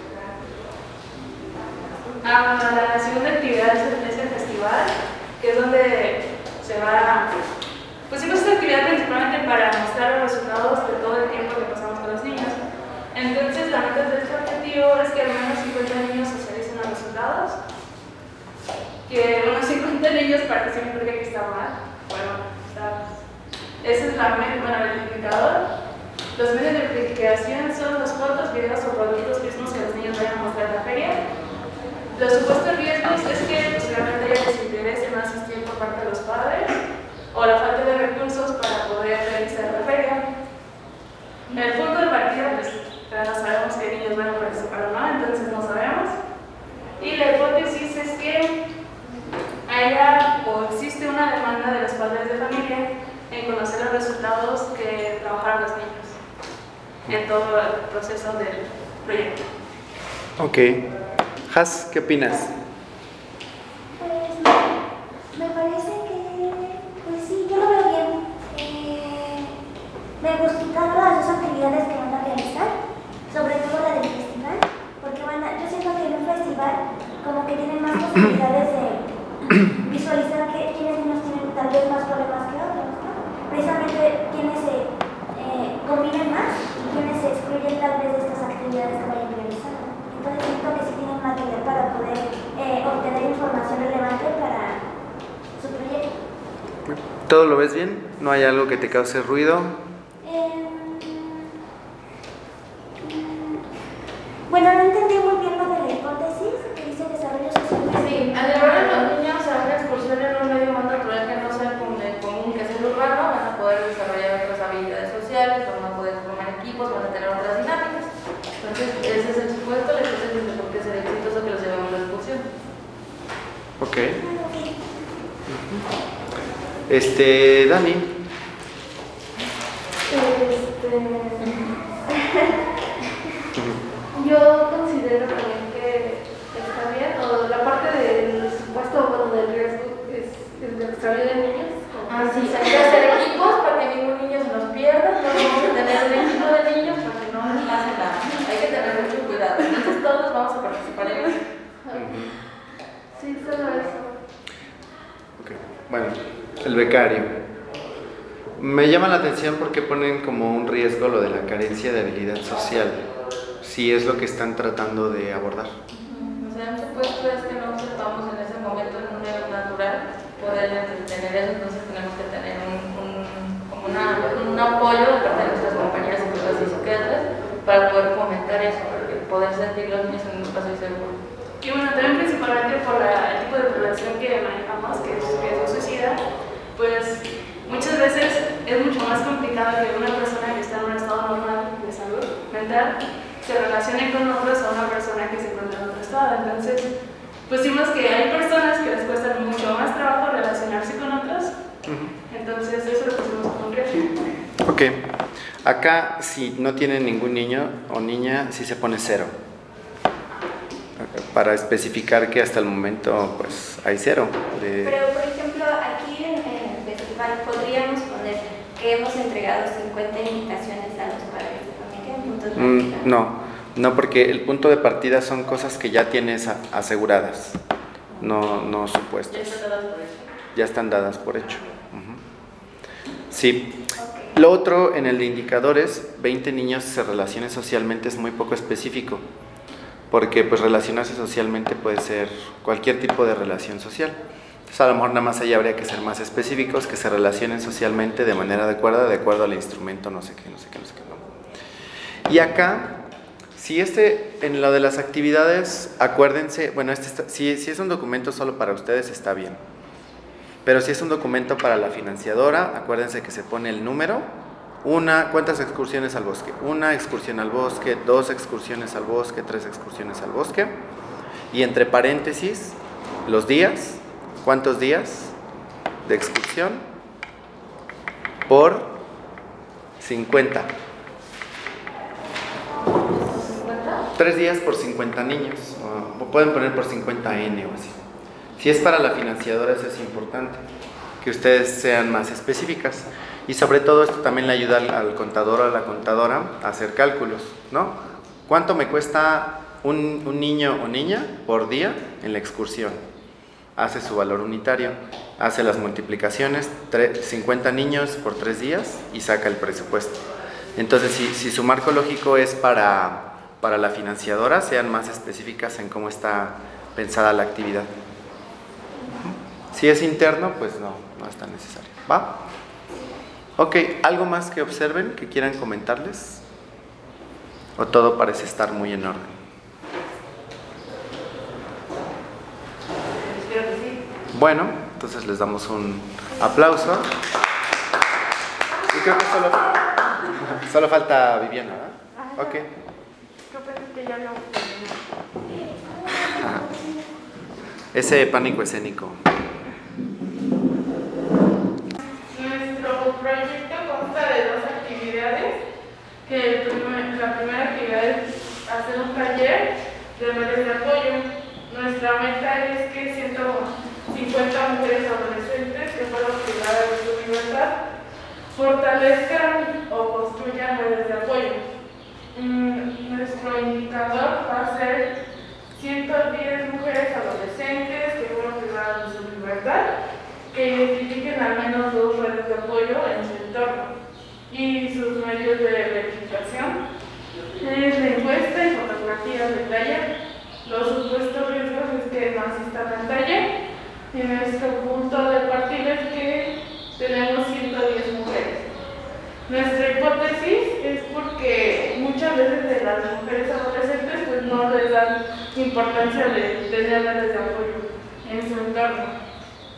Ah, la segunda actividad es el festival, que es donde se va, pues hicimos esta actividad principalmente para mostrar los resultados de todo el tiempo que pasamos con los niños. Entonces, la meta de este objetivo es que al menos cincuenta niños socialicen los resultados, que unos cincuenta niños participen porque aquí está mal. Bueno, está, esa es la meta, bueno, el indicador. Los medios de verificación son los fotos, videos o folletos mismos que los niños vayan a mostrar en la feria. Los supuestos riesgos es que posiblemente haya desinterés en asistir por parte de los padres o la falta de recursos para poder realizar la feria. El punto de partida, pues no sabemos qué niños van a participar o no, entonces no sabemos. Y la hipótesis es que haya o existe una demanda de los padres de familia en conocer los resultados que trabajaron los niños en todo el proceso del proyecto. Ok. Has, ¿qué opinas? Pues posibilidades de visualizar que quienes niños tienen tal vez más problemas que otros, ¿no? Precisamente quienes se eh, conviven más y quienes se excluyen tal vez de estas actividades que vayan realizando. Entonces siento que sí tienen material para poder eh, obtener información relevante para su proyecto. ¿Todo lo ves bien? ¿No hay algo que te cause ruido? Eh, bueno, no entendí muy bien lo de la hipótesis que dice desarrollo social. Sí, al llevar a los niños a una excursión en un medio más natural que no sea común, común que es el urbano, van a poder desarrollar otras habilidades sociales, van a poder formar equipos, van a tener otras dinámicas. Entonces, ese es el supuesto, la hipótesis de por qué será exitoso que los llevemos a la excursión. Ok. Este, Dani. Este, yo considero también que está bien, o la parte del supuesto, bueno, del riesgo es el extravío de niños. Ah, sí, hay que hacer equipos para que ningún niño se nos pierda, no vamos a tener un equipo de niños para que no les pase nada. Hay que tener mucho cuidado. Entonces todos vamos a participar en eso. Sí, solo eso. Okay. Bueno, el becario. Me llama la atención porque ponen como un riesgo lo de la carencia de habilidad social, si es lo que están tratando de abordar. O sea, un supuesto es que no sepamos en ese momento en un medio natural poder entretener eso, entonces tenemos que tener un, un, como una, un apoyo de parte de nuestras compañeras psicólogas y psiquiatras para poder fomentar eso, para poder sentir los niños en un espacio seguro. Y bueno, también principalmente por la, el tipo de población que manejamos, que es riesgo suicida, pues muchas veces es mucho más complicado que una persona que está en un estado normal de salud mental se relacione con otros a una persona que se encuentra en otro estado. Entonces, pues vimos que hay personas que les cuesta mucho más trabajo relacionarse con otros, entonces eso lo pusimos como un riesgo. Ok, acá si no tienen ningún niño o niña, sí se pone cero. Para especificar que hasta el momento pues hay cero. De... Pero por ejemplo, aquí en, en el festival podríamos poner que hemos entregado cincuenta invitaciones a los padres de familia. Puntos de mm, no, no, porque el punto de partida son cosas que ya tienes a, aseguradas, no, no supuestas. Ya están dadas por hecho. Ya están dadas por hecho. Uh-huh. Sí. Okay. Lo otro, en el de indicadores, veinte niños se relacionen socialmente es muy poco específico. Porque pues relacionarse socialmente puede ser cualquier tipo de relación social. Entonces a lo mejor nada más ahí habría que ser más específicos, que se relacionen socialmente de manera adecuada, de acuerdo al instrumento, no sé qué, no sé qué, no sé qué. No. Y acá, si este, en lo de las actividades, acuérdense, bueno, este está, si, si es un documento solo para ustedes está bien. Pero si es un documento para la financiadora, acuérdense que se pone el número. Una, ¿cuántas excursiones al bosque? Una excursión al bosque, dos excursiones al bosque, tres excursiones al bosque. Y entre paréntesis, los días, ¿cuántos días de excursión? Por cincuenta. Tres días por cincuenta niños. O pueden poner por cincuenta ene o así. Si es para la financiadora, eso es importante, que ustedes sean más específicas. Y sobre todo esto también le ayuda al, al contador o a la contadora a hacer cálculos, ¿no? ¿Cuánto me cuesta un, un niño o niña por día en la excursión? Hace su valor unitario, hace las multiplicaciones, cincuenta niños por tres días y saca el presupuesto. Entonces, si, si su marco lógico es para, para la financiadora, sean más específicas en cómo está pensada la actividad. Si es interno, pues no, no es tan necesario. ¿Va? Ok, ¿algo más que observen, que quieran comentarles? ¿O todo parece estar muy en orden? Espero que sí. Bueno, entonces les damos un aplauso. Y creo que solo, solo falta Viviana, ¿verdad? Ok. Yo pensé que ya habíamos terminado. Ese pánico escénico. Nuestro proyecto consta de dos actividades, que el primer, la primera actividad es hacer un taller de redes de apoyo. Nuestra meta es que ciento cincuenta mujeres adolescentes que fueron privadas de su libertad fortalezcan o construyan redes de apoyo. Mm, nuestro indicador va a ser ciento diez mujeres adolescentes que fueron privadas de su libertad, que identifiquen al menos dos redes de apoyo en su entorno y sus medios de verificación. Es la encuesta y fotografías de taller. Los supuestos riesgos es que no asistan al taller. Y nuestro punto de partida es que tenemos ciento diez mujeres. Nuestra hipótesis es porque muchas veces de las mujeres adolescentes pues no les dan importancia de tener redes de apoyo en su entorno.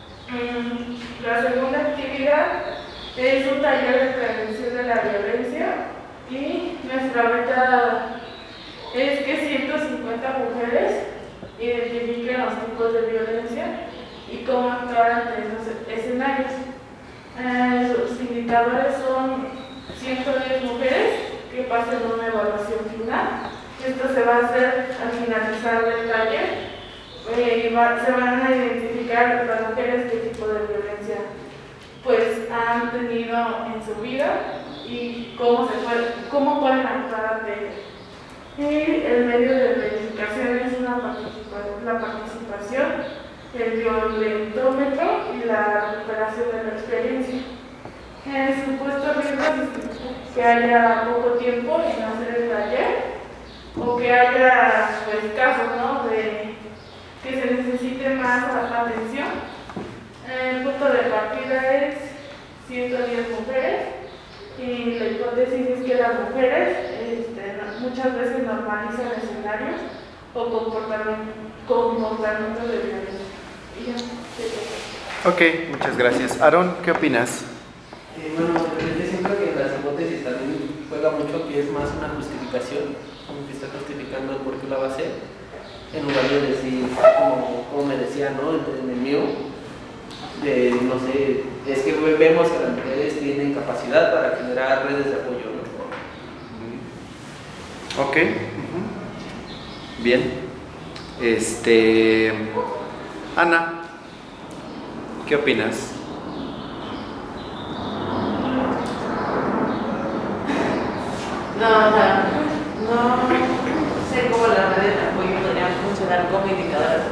La segunda actividad es un taller de prevención de la violencia y nuestra meta es que ciento cincuenta mujeres identifiquen los tipos de violencia y cómo actuar ante esos escenarios. Eh, los indicadores son ciento diez mujeres que pasen una evaluación final. Esto se va a hacer al finalizar el taller. Eh, y va, se van a identificar las mujeres qué tipo de violencia pues han tenido en su vida y cómo, se puede, cómo pueden actuar ante ella. Y el medio de verificación es una participa la participación, el violentómetro y la recuperación de la experiencia. El supuesto riesgo es que haya poco tiempo en hacer el taller o que haya pues, casos, ¿no? de que se necesite más atención. El punto de partida es ciento diez mujeres y la hipótesis es que las mujeres este, muchas veces normalizan escenarios o comportamientos, comportamientos de violencia. Y ya, sí. Ok, muchas gracias. Aaron, ¿qué opinas? Eh, bueno, yo siento que las hipótesis también juega mucho, que es más una justificación, como que está justificando el por qué la va a hacer, en lugar de decir, como, como me decía, ¿no? En el mío, de, no sé, es que vemos que las mujeres tienen capacidad para generar redes de apoyo, ¿no? Ok. Uh-huh. Bien. Este. Ana, ¿qué opinas? No, o sea, no sé cómo las redes de apoyo podrían funcionar como indicadores.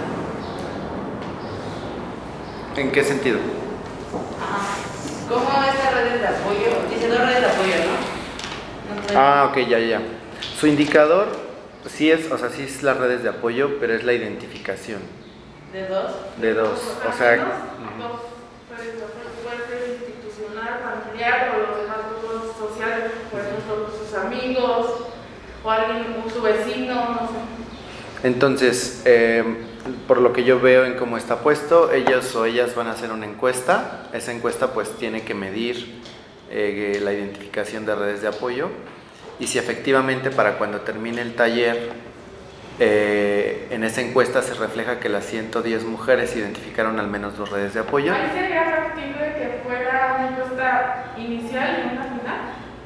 ¿En qué sentido? ¿Cómo estas redes de apoyo? Dice dos redes de apoyo, ¿no? no Ah, ok, ya, ya. Su indicador sí es, o sea, sí es las redes de apoyo, pero es la identificación. ¿De dos? De dos, o sea. Dos, puede ser institucional, familiar o los demás grupos sociales, por ejemplo, sus amigos o alguien, su vecino, no sé. Entonces, eh, por lo que yo veo en cómo está puesto, ellos o ellas van a hacer una encuesta. Esa encuesta pues tiene que medir eh, la identificación de redes de apoyo y si efectivamente para cuando termine el taller eh, en esa encuesta se refleja que las ciento diez mujeres identificaron al menos dos redes de apoyo. ¿Ahí sería factible que fuera una encuesta inicial y una final?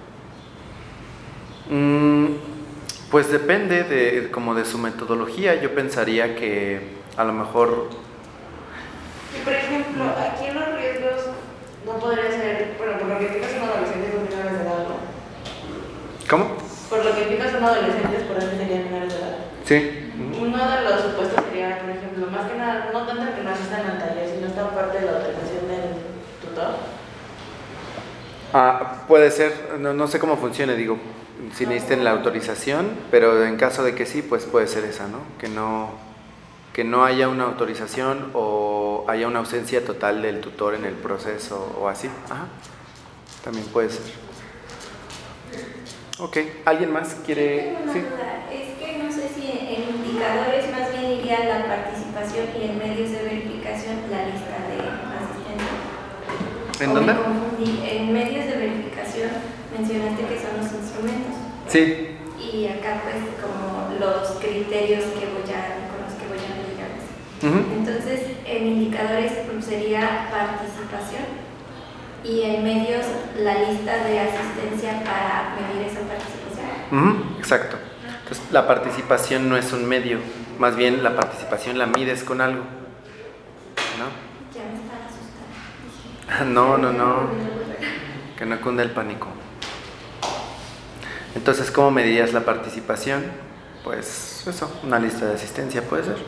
Mm, pues depende de, como de su metodología. Yo pensaría que a lo mejor... Y por ejemplo, aquí los riesgos no podría ser, bueno, por lo que entiendo son adolescentes con menores de edad, ¿no? ¿Cómo? Por lo que entiendo son adolescentes, por ende serían menores de edad. Sí. Uno de los supuestos sería, por ejemplo, más que nada, no tanto que no asistan al taller, sino esta parte de la autorización del tutor. Ah, puede ser, no, no sé cómo funcione, digo, si necesiten la autorización, pero en caso de que sí, pues puede ser esa, ¿no? Que no, que no haya una autorización o haya una ausencia total del tutor en el proceso o así. Ajá. También puede ser. Ok, ¿alguien más quiere...? Tengo una Sí. duda. Es que no sé si en indicadores más bien iría la participación y en medios de verificación la lista de asistencia. ¿En O dónde? me confundí. En medios de verificación mencionaste que son los instrumentos. Sí. Y acá pues como los criterios que voy a, con los que voy a medir. Uh-huh. Entonces en indicadores pues, sería participación y en medios la lista de asistencia para medir esa participación. Uh-huh. Exacto. Entonces la participación no es un medio, más bien la participación la mides con algo, ¿no? Ya me están asustando. No, no, no, que no cunda el pánico. Entonces, ¿cómo medirías la participación? pues eso, una lista de asistencia puede ser.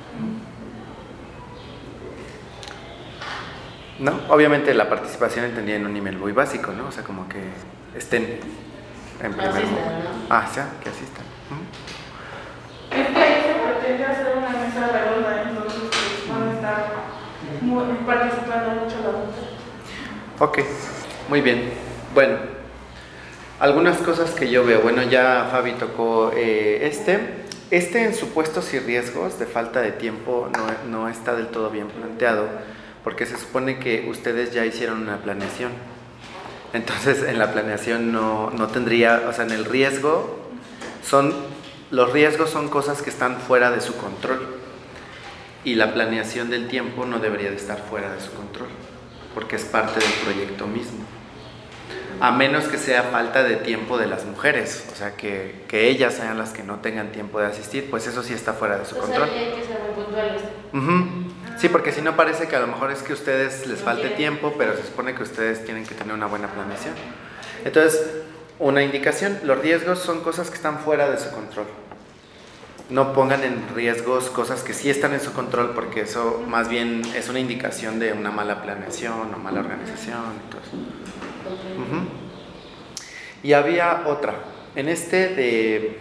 No, obviamente la participación entendía en un nivel muy básico, ¿no? O sea, como que estén en primer Asistan, momento. ¿no? Ah, o sea, que asistan. ¿Mm? Es que ahí se pretende hacer una mesa redonda, entonces pues, van a estar muy, participando mucho la mujer. Ok, muy bien. Bueno, algunas cosas que yo veo. Bueno, ya Fabi tocó eh, este. Este en supuestos y riesgos de falta de tiempo no, no está del todo bien planteado, porque se supone que ustedes ya hicieron una planeación. Entonces, en la planeación no, no tendría, o sea, en el riesgo, son, los riesgos son cosas que están fuera de su control. Y la planeación del tiempo no debería de estar fuera de su control, porque es parte del proyecto mismo. A menos que sea falta de tiempo de las mujeres, o sea, que, que ellas sean las que no tengan tiempo de asistir, pues eso sí está fuera de su Pues control. ahí hay que ser muy puntuales. Ujú. Sí, porque si no parece que a lo mejor es que a ustedes les No falte quieren. tiempo, pero se supone que ustedes tienen que tener una buena planeación. Entonces, una indicación, los riesgos son cosas que están fuera de su control. No pongan en riesgos cosas que sí están en su control, porque eso más bien es una indicación de una mala planeación o mala organización. Entonces. Uh-huh. Y había otra, en este de...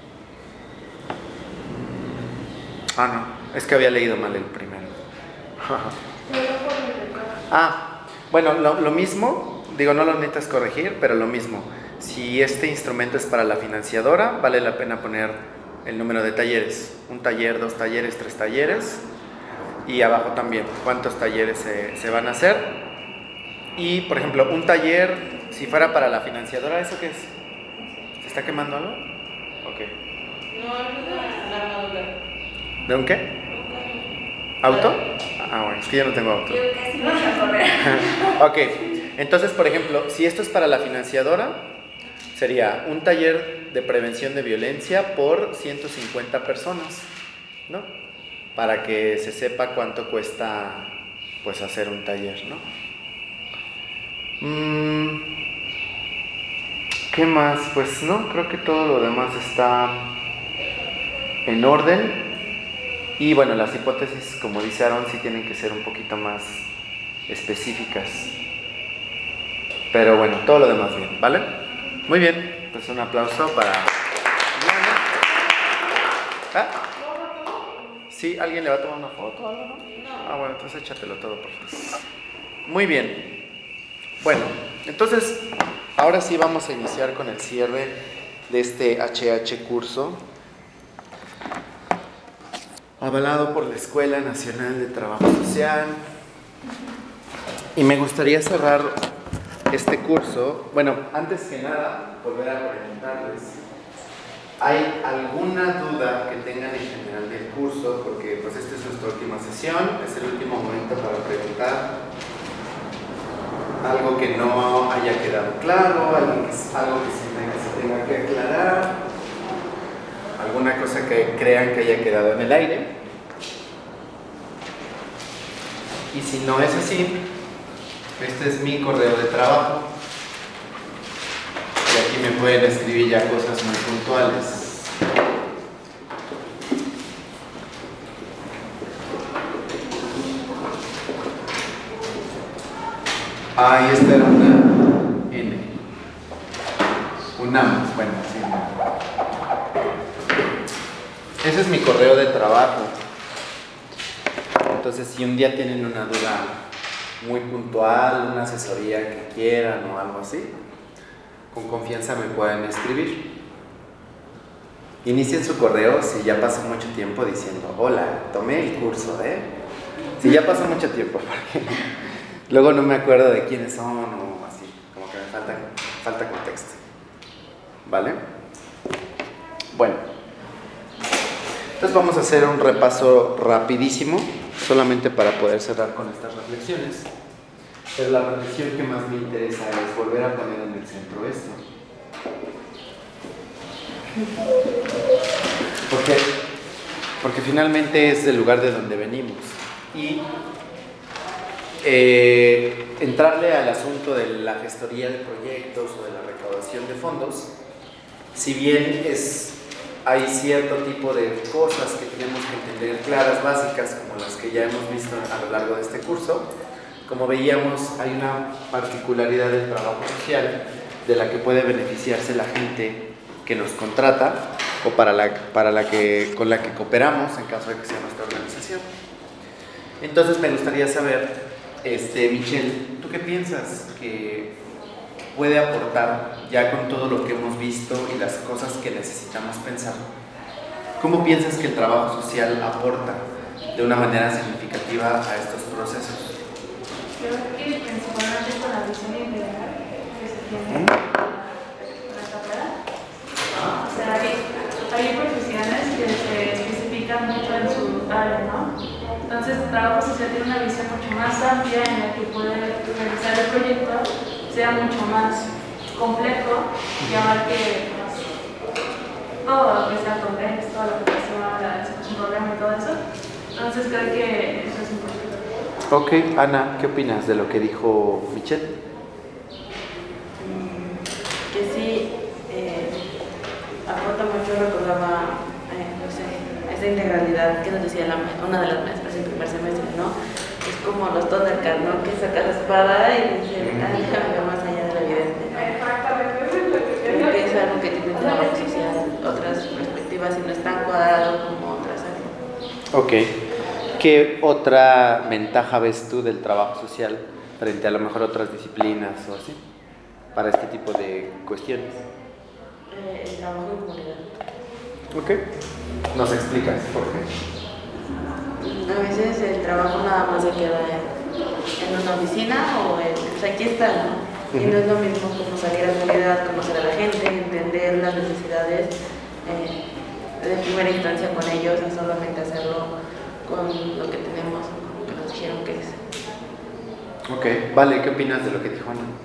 Ah, no, es que había leído mal el primero. Ah, bueno, lo, lo mismo, digo, no lo necesitas corregir, pero lo mismo. Si este instrumento es para la financiadora, vale la pena poner el número de talleres. Un taller, dos talleres, tres talleres. Y abajo también, cuántos talleres se, se van a hacer. Y, por ejemplo, un taller, si fuera para la financiadora, ¿eso qué es? ¿Se está quemando algo? Ok. No, es una armadura. ¿De un qué? ¿Auto? Ah, bueno, es que yo no tengo auto. Yo casi voy a correr. Ok, entonces, por ejemplo, si esto es para la financiadora, sería un taller de prevención de violencia por ciento cincuenta personas, ¿no? Para que se sepa cuánto cuesta, pues, hacer un taller, ¿no? Mm, ¿Qué más? Pues no, creo que todo lo demás está en orden. Y bueno, las hipótesis, como dice Aaron, sí tienen que ser un poquito más específicas. Pero bueno, todo lo demás bien, ¿vale? Muy bien, pues un aplauso para... ¿Ah? ¿Sí? ¿Alguien le va a tomar una foto o algo, no? Ah, bueno, entonces échatelo todo, por favor. Muy bien. Bueno, entonces, ahora sí vamos a iniciar con el cierre de este H H curso, avalado por la Escuela Nacional de Trabajo Social. Y me gustaría cerrar este curso. Bueno, antes que nada, volver a preguntarles, ¿hay alguna duda que tengan en general del curso? Porque pues esta es nuestra última sesión, es el último momento para preguntar algo que no haya quedado claro, algo que, algo que se tenga que aclarar, alguna cosa que crean que haya quedado en el aire. Y si no es así, este es mi correo de trabajo. Y aquí me pueden escribir ya cosas muy puntuales. Ah, y esta era una N. UNAM, bueno, sí. Ese es mi correo de trabajo. Entonces, si un día tienen una duda muy puntual, una asesoría que quieran o algo así, con confianza me pueden escribir. Inicien su correo si ya pasó mucho tiempo diciendo, hola, tomé el curso, ¿eh? Si ya pasó mucho tiempo, porque luego no me acuerdo de quiénes son o así, como que me falta, falta contexto. ¿Vale? Bueno. Entonces vamos a hacer un repaso rapidísimo, solamente para poder cerrar con estas reflexiones. Pero la reflexión que más me interesa es volver a poner en el centro esto. ¿Por qué? Porque finalmente es el lugar de donde venimos. Y eh, entrarle al asunto de la gestoría de proyectos o de la recaudación de fondos, si bien es hay cierto tipo de cosas que tenemos que entender claras, básicas, como las que ya hemos visto a lo largo de este curso. Como veíamos, hay una particularidad del trabajo social de la que puede beneficiarse la gente que nos contrata o para la, para la que, con la que cooperamos en caso de que sea nuestra organización. Entonces me gustaría saber, este, Michelle, ¿tú qué piensas que puede aportar ya con todo lo que hemos visto y las cosas que necesitamos pensar? ¿Cómo piensas que el trabajo social aporta de una manera significativa a estos procesos? Creo que principalmente con la visión integral que se tiene en la carrera. O sea, hay, hay profesiones que se especifican mucho en su área, ¿no? Entonces, el trabajo social tiene una visión mucho más amplia en la que puede realizar el proyecto sea mucho más complejo y abarque pues, todo lo que sea contexto, lo que sea la discusión problema y todo eso. Entonces, creo que eso es importante. Ok, Ana, ¿qué opinas de lo que dijo Michelle? Que sí, eh, aporta mucho, recordaba, eh, no sé, esa integralidad que nos decía la, una de las maestras en primer semestre, ¿no? Es como los Thundercats, ¿no? Que saca la espada y dice, ah, déjame más allá de lo evidente, ¿no? Creo que es algo que tiene el trabajo social, otras perspectivas y no es tan cuadrado como otras áreas. Ok. ¿Qué otra ventaja ves tú del trabajo social frente a lo mejor otras disciplinas o así, para este tipo de cuestiones? Eh, el trabajo en comunidad. Ok. ¿Nos explicas por qué? A veces el trabajo nada más se queda en, en una oficina o en, pues aquí está, ¿no? Y no es lo mismo como salir a la realidad, conocer a la gente, entender las necesidades eh, de primera instancia con ellos, no solamente hacerlo con lo que tenemos, con lo que nos dijeron que es. Ok, vale, ¿qué opinas de lo que dijo Ana?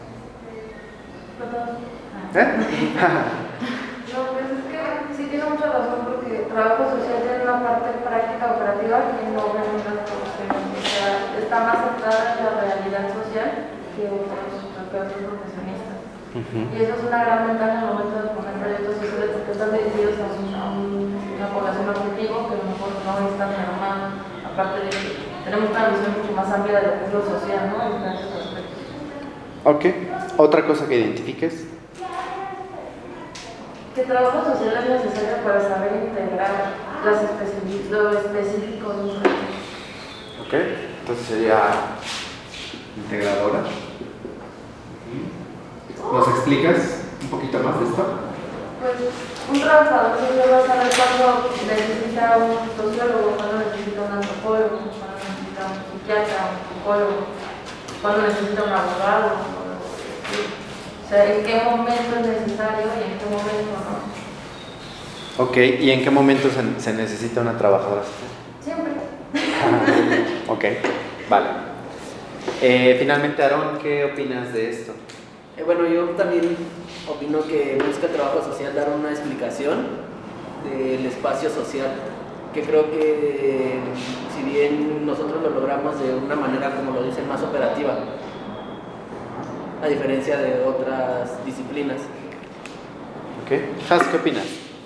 ¿Eh? No, pues es que sí tiene mucha razón porque el trabajo social tiene una parte práctica operativa que no vemos las profesiones. O sea, está más centrada en la realidad social que otros, que otros profesionistas. Uh-huh. Y eso es una gran ventaja en el momento de poner proyectos sociales porque están dirigidos a, un, a un, una población objetivo que a lo mejor no es tan normal. Aparte de que tenemos una visión mucho más amplia de lo que es lo social, ¿no? En diversos aspectos. Ok, ¿otra cosa que identifiques? Que el trabajo social es necesario para saber integrar las especi- lo específico de un proyecto. Ok, entonces sería integradora. ¿Nos explicas un poquito más de esto? Pues un trabajador social va a saber cuándo necesita un sociólogo, cuándo necesita un antropólogo, cuándo necesita un psiquiatra, un psicólogo, cuándo necesita un abogado. O sea, en qué momento es necesario y en qué momento no. Ok, ¿y en qué momento se, se necesita una trabajadora social? Siempre. Ah, ok, vale. Eh, finalmente, Aarón, ¿qué opinas de esto? Eh, bueno, yo también opino que busca el trabajo social dar una explicación del espacio social, que creo que si bien nosotros lo logramos de una manera, como lo dicen, más operativa, a diferencia de otras disciplinas. Ok, Has, ¿qué opinas?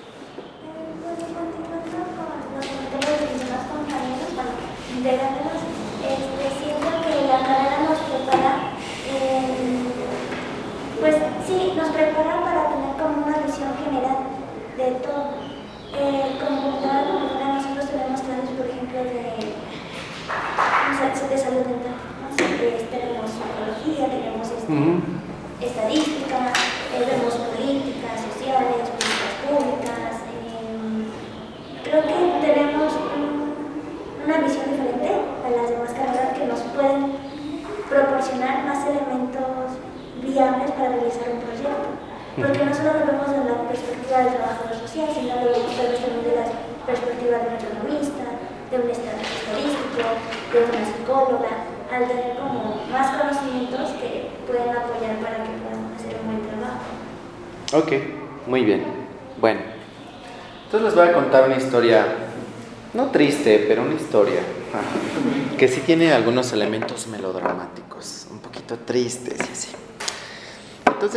Integrándonos, este, siento que la carrera nos prepara, eh, pues sí, nos prepara para tener como una visión general de todo. Eh, como toda la carrera nosotros tenemos clases, por ejemplo, de, de salud mental, ¿no? Eh, tenemos psicología, tenemos este, uh-huh. estadística, eh, vemos políticas sociales, políticas públicas. Eh, creo que tenemos un una visión diferente a las demás carreras que nos pueden proporcionar más elementos viables para realizar un proyecto. Porque no solo lo vemos desde la perspectiva del trabajador social, sino lo vemos también desde la perspectiva de un economista, de un estadístico, de una psicóloga, al tener como más conocimientos que pueden apoyar para que podamos hacer un buen trabajo. Ok, muy bien. Bueno, entonces les voy a contar una historia. No triste, pero una historia que sí tiene algunos elementos melodramáticos, un poquito tristes y así. Entonces,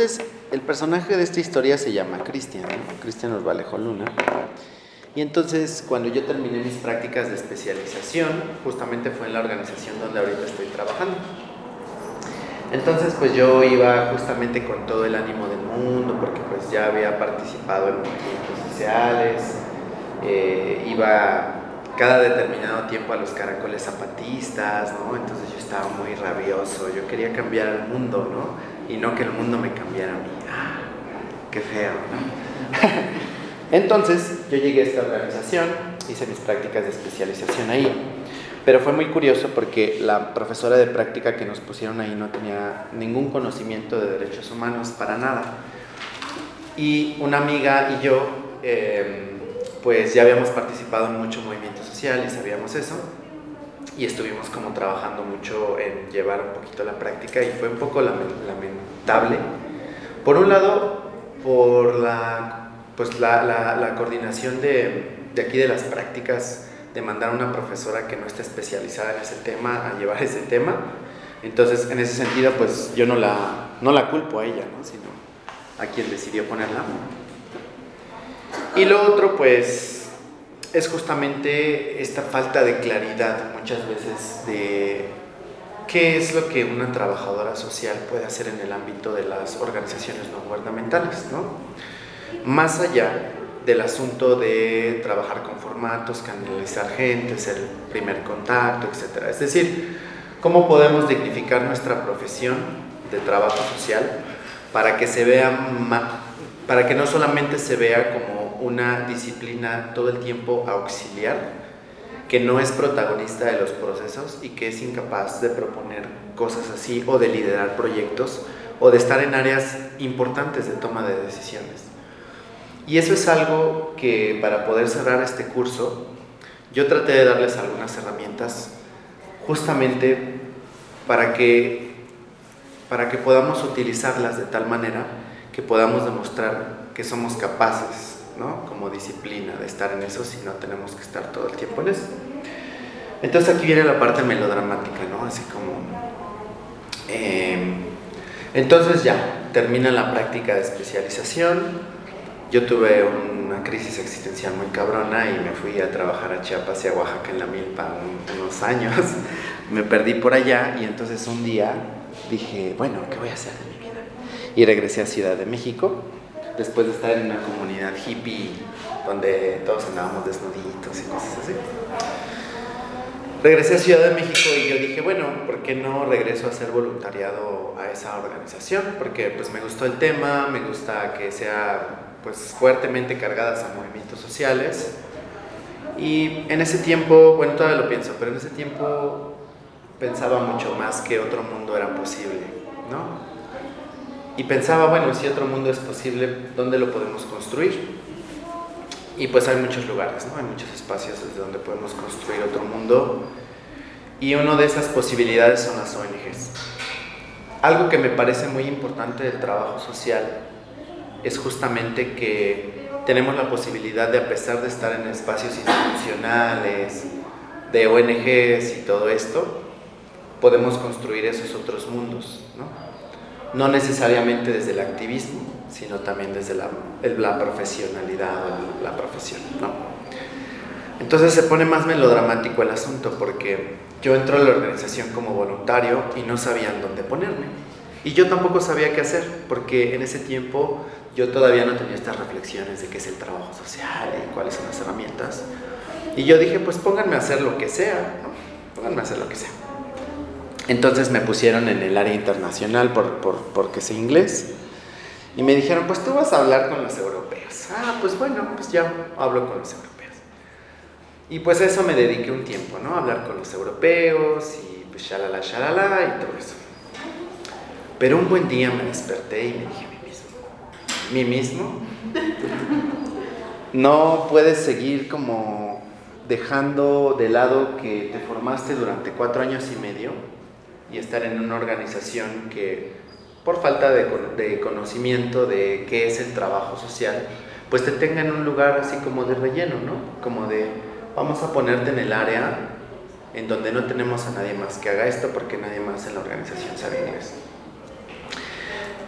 el personaje de esta historia se llama Cristian, ¿no? Cristian Urbalejo Luna. Y entonces, cuando yo terminé mis prácticas de especialización, justamente fue en la organización donde ahorita estoy trabajando. Entonces, pues yo iba justamente con todo el ánimo del mundo, porque pues ya había participado en movimientos sociales, eh, iba cada determinado tiempo a los caracoles zapatistas, ¿no? Entonces yo estaba muy rabioso, yo quería cambiar el mundo, ¿no? Y no que el mundo me cambiara a mí. ¡Ah! ¡Qué feo!, ¿no? Entonces yo llegué a esta organización, hice mis prácticas de especialización ahí, pero fue muy curioso porque la profesora de práctica que nos pusieron ahí no tenía ningún conocimiento de derechos humanos para nada. Y una amiga y yo, eh, pues ya habíamos participado en mucho movimiento social y sabíamos eso, y estuvimos como trabajando mucho en llevar un poquito la práctica, y fue un poco lamentable. Por un lado, por la... pues la, la, la coordinación de, de aquí de las prácticas, de mandar a una profesora que no esté especializada en ese tema a llevar ese tema. Entonces, en ese sentido, pues yo no la, no la culpo a ella, ¿no? Sino a quien decidió ponerla. Y lo otro, pues, es justamente esta falta de claridad muchas veces de qué es lo que una trabajadora social puede hacer en el ámbito de las organizaciones no gubernamentales, ¿no? Más allá del asunto de trabajar con formatos, canalizar gente, ser el primer contacto, etcétera. Es decir, cómo podemos dignificar nuestra profesión de trabajo social para que se vea, para que no solamente se vea como una disciplina todo el tiempo auxiliar, que no es protagonista de los procesos y que es incapaz de proponer cosas así, o de liderar proyectos, o de estar en áreas importantes de toma de decisiones. Y eso es algo que, para poder cerrar este curso, yo traté de darles algunas herramientas justamente para que, para que podamos utilizarlas de tal manera que podamos demostrar que somos capaces, ¿no? Como disciplina, de estar en eso, si no tenemos que estar todo el tiempo en eso. Entonces aquí viene la parte melodramática, ¿no? Así como... Eh, entonces ya, termina la práctica de especialización. Yo tuve una crisis existencial muy cabrona y me fui a trabajar a Chiapas y a Oaxaca en la milpa un, unos años. Me perdí por allá y entonces un día dije, bueno, ¿qué voy a hacer de mi vida? Y regresé a Ciudad de México, después de estar en una comunidad hippie donde todos andábamos desnuditos y cosas así. Regresé a Ciudad de México y yo dije, bueno, ¿por qué no regreso a hacer voluntariado a esa organización? Porque pues me gustó el tema, me gusta que sea pues fuertemente cargadas a movimientos sociales, y en ese tiempo, bueno, todavía lo pienso, pero en ese tiempo pensaba mucho más que otro mundo era posible, ¿no? Y pensaba, bueno, si otro mundo es posible, ¿dónde lo podemos construir? Y pues hay muchos lugares, ¿no? Hay muchos espacios desde donde podemos construir otro mundo, y una de esas posibilidades son las O N Ges. Algo que me parece muy importante del trabajo social es justamente que tenemos la posibilidad de, a pesar de estar en espacios institucionales, de O N Ges y todo esto, podemos construir esos otros mundos, ¿no? No necesariamente desde el activismo, sino también desde la, la profesionalidad o la profesión, ¿no? Entonces se pone más melodramático el asunto, porque yo entro a la organización como voluntario y no sabían dónde ponerme. Y yo tampoco sabía qué hacer, porque en ese tiempo yo todavía no tenía estas reflexiones de qué es el trabajo social y cuáles son las herramientas. Y yo dije, pues pónganme a hacer lo que sea, ¿no? Pónganme a hacer lo que sea. Entonces me pusieron en el área internacional por, por, porque sé inglés. Y me dijeron, pues tú vas a hablar con los europeos. Ah, pues bueno, pues ya hablo con los europeos. Y pues a eso me dediqué un tiempo, ¿no? A hablar con los europeos y pues shalala, shalala y todo eso. Pero un buen día me desperté y me dije a mí mismo, ¿mí mismo? No puedes seguir como dejando de lado que te formaste durante cuatro años y medio y estar en una organización que, por falta de, de conocimiento de qué es el trabajo social, pues te tenga en un lugar así como de relleno, ¿no? Como de, vamos a ponerte en el área en donde no tenemos a nadie más que haga esto porque nadie más en la organización sabe inglés.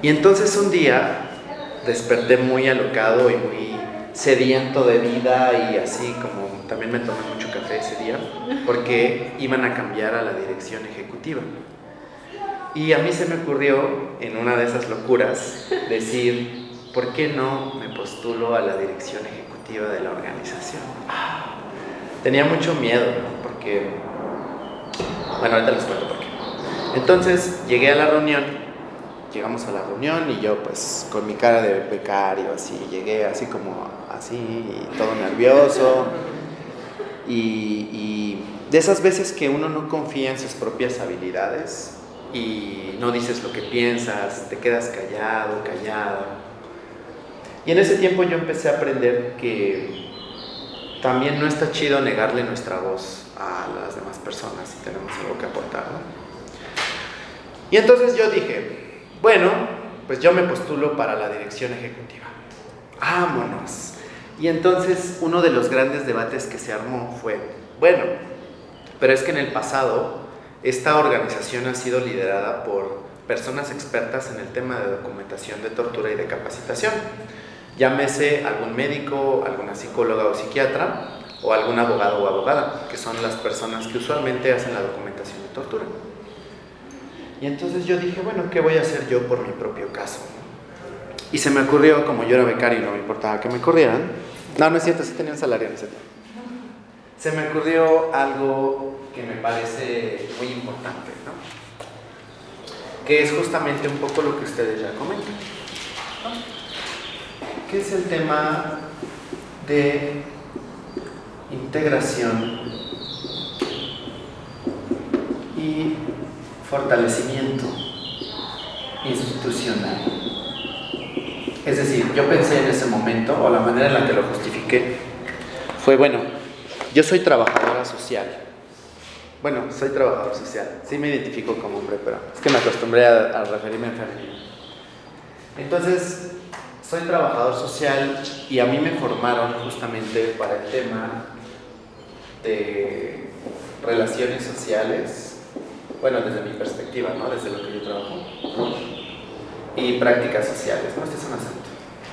Y entonces un día desperté muy alocado y muy sediento de vida y así como también me tomé mucho café ese día porque iban a cambiar a la dirección ejecutiva. Y a mí se me ocurrió en una de esas locuras decir, ¿por qué no me postulo a la dirección ejecutiva de la organización? Tenía mucho miedo, ¿no? Porque, bueno, ahorita les cuento por qué. Entonces llegué a la reunión, llegamos a la reunión y yo pues con mi cara de becario así, llegué así como así, y todo nervioso. Y, y de esas veces que uno no confía en sus propias habilidades y no dices lo que piensas, te quedas callado, callado. Y en ese tiempo yo empecé a aprender que también no está chido negarle nuestra voz a las demás personas si tenemos algo que aportar, ¿no? Y entonces yo dije, bueno, pues yo me postulo para la dirección ejecutiva. ¡Vámonos! Y entonces uno de los grandes debates que se armó fue, bueno, pero es que en el pasado esta organización ha sido liderada por personas expertas en el tema de documentación de tortura y de capacitación. Llámese algún médico, alguna psicóloga o psiquiatra, o algún abogado o abogada, que son las personas que usualmente hacen la documentación de tortura. Y entonces yo dije, bueno, ¿qué voy a hacer yo por mi propio caso? Y se me ocurrió, como yo era becario y no me importaba que me corrieran, no, no es cierto, sí tenía un salario en ese tiempo. Se me ocurrió algo que me parece muy importante, ¿no? Que es justamente un poco lo que ustedes ya comentan, ¿no? Que es el tema de integración y fortalecimiento institucional. Es decir, yo pensé en ese momento, o la manera en la que lo justifiqué, fue, bueno, yo soy trabajadora social. Bueno, soy trabajador social. Sí me identifico como hombre, pero es que me acostumbré a, a referirme en femenino. Entonces, soy trabajador social y a mí me formaron justamente para el tema de relaciones sociales, bueno, desde mi perspectiva, ¿no? Desde lo que yo trabajo, y prácticas sociales, ¿no? Este es un asunto.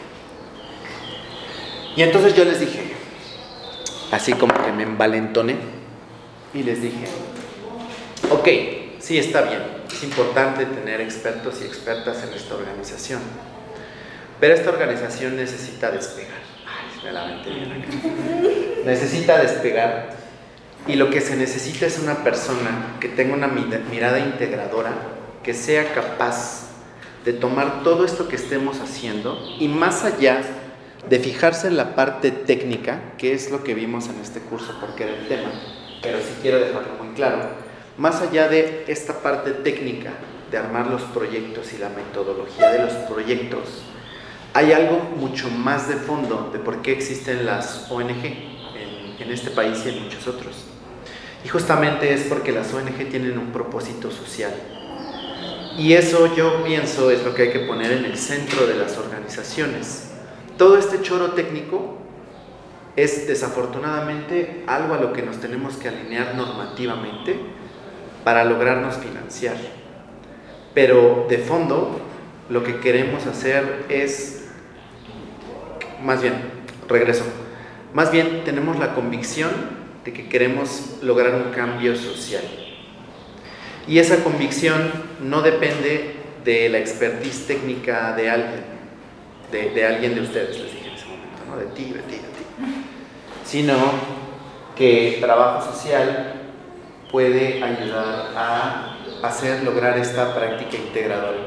Y entonces yo les dije, así como que me envalentoné, y les dije, ok, sí, está bien, es importante tener expertos y expertas en esta organización, pero esta organización necesita despegar. Ay, me la metí bien acá. Necesita despegar. Y lo que se necesita es una persona que tenga una mirada integradora, que sea capaz de tomar todo esto que estemos haciendo y más allá de fijarse en la parte técnica, que es lo que vimos en este curso porque era el tema, pero sí quiero dejarlo muy claro, más allá de esta parte técnica de armar los proyectos y la metodología de los proyectos, hay algo mucho más de fondo de por qué existen las O N G en, en este país y en muchos otros. Y justamente es porque las O N G tienen un propósito social. Y eso yo pienso es lo que hay que poner en el centro de las organizaciones. Todo este choro técnico es desafortunadamente algo a lo que nos tenemos que alinear normativamente para lograrnos financiar. Pero de fondo lo que queremos hacer es, más bien, regreso, más bien tenemos la convicción de que queremos lograr un cambio social. Y esa convicción no depende de la expertise técnica de alguien, de, de alguien de ustedes, les dije en ese momento, ¿no? De ti, de ti, de ti. Sino que el trabajo social puede ayudar a hacer lograr esta práctica integradora.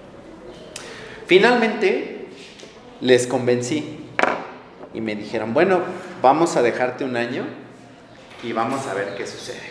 Finalmente, les convencí y me dijeron, bueno, vamos a dejarte un año y vamos a ver qué sucede.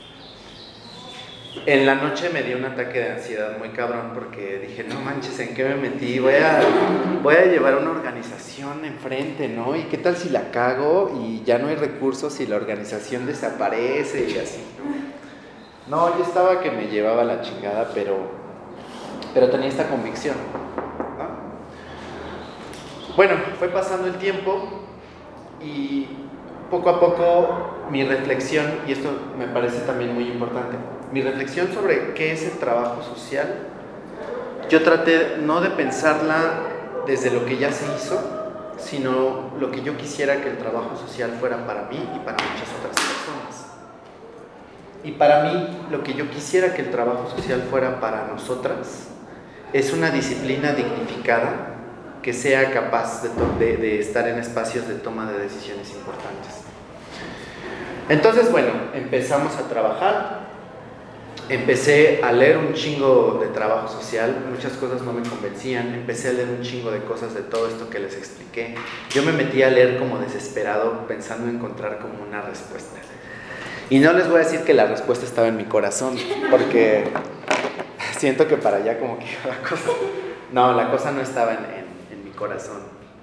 En la noche me dio un ataque de ansiedad muy cabrón porque dije, no manches, ¿en qué me metí? Voy a, voy a llevar una organización enfrente, ¿no? ¿Y qué tal si la cago y ya no hay recursos y la organización desaparece y así, ¿no? No, yo estaba que me llevaba la chingada, pero, pero tenía esta convicción, ¿no? Bueno, fue pasando el tiempo y poco a poco mi reflexión, y esto me parece también muy importante, mi reflexión sobre qué es el trabajo social yo traté no de pensarla desde lo que ya se hizo, sino lo que yo quisiera que el trabajo social fuera para mí y para muchas otras personas. Y para mí, lo que yo quisiera que el trabajo social fuera para nosotras es una disciplina dignificada que sea capaz de, de, de estar en espacios de toma de decisiones importantes. Entonces, bueno, empezamos a trabajar, empecé a leer un chingo de trabajo social, muchas cosas no me convencían, empecé a leer un chingo de cosas de todo esto que les expliqué. Yo me metí a leer como desesperado, pensando en encontrar como una respuesta. Y no les voy a decir que la respuesta estaba en mi corazón, porque siento que para allá como que la cosa... No, la cosa no estaba en, en corazón.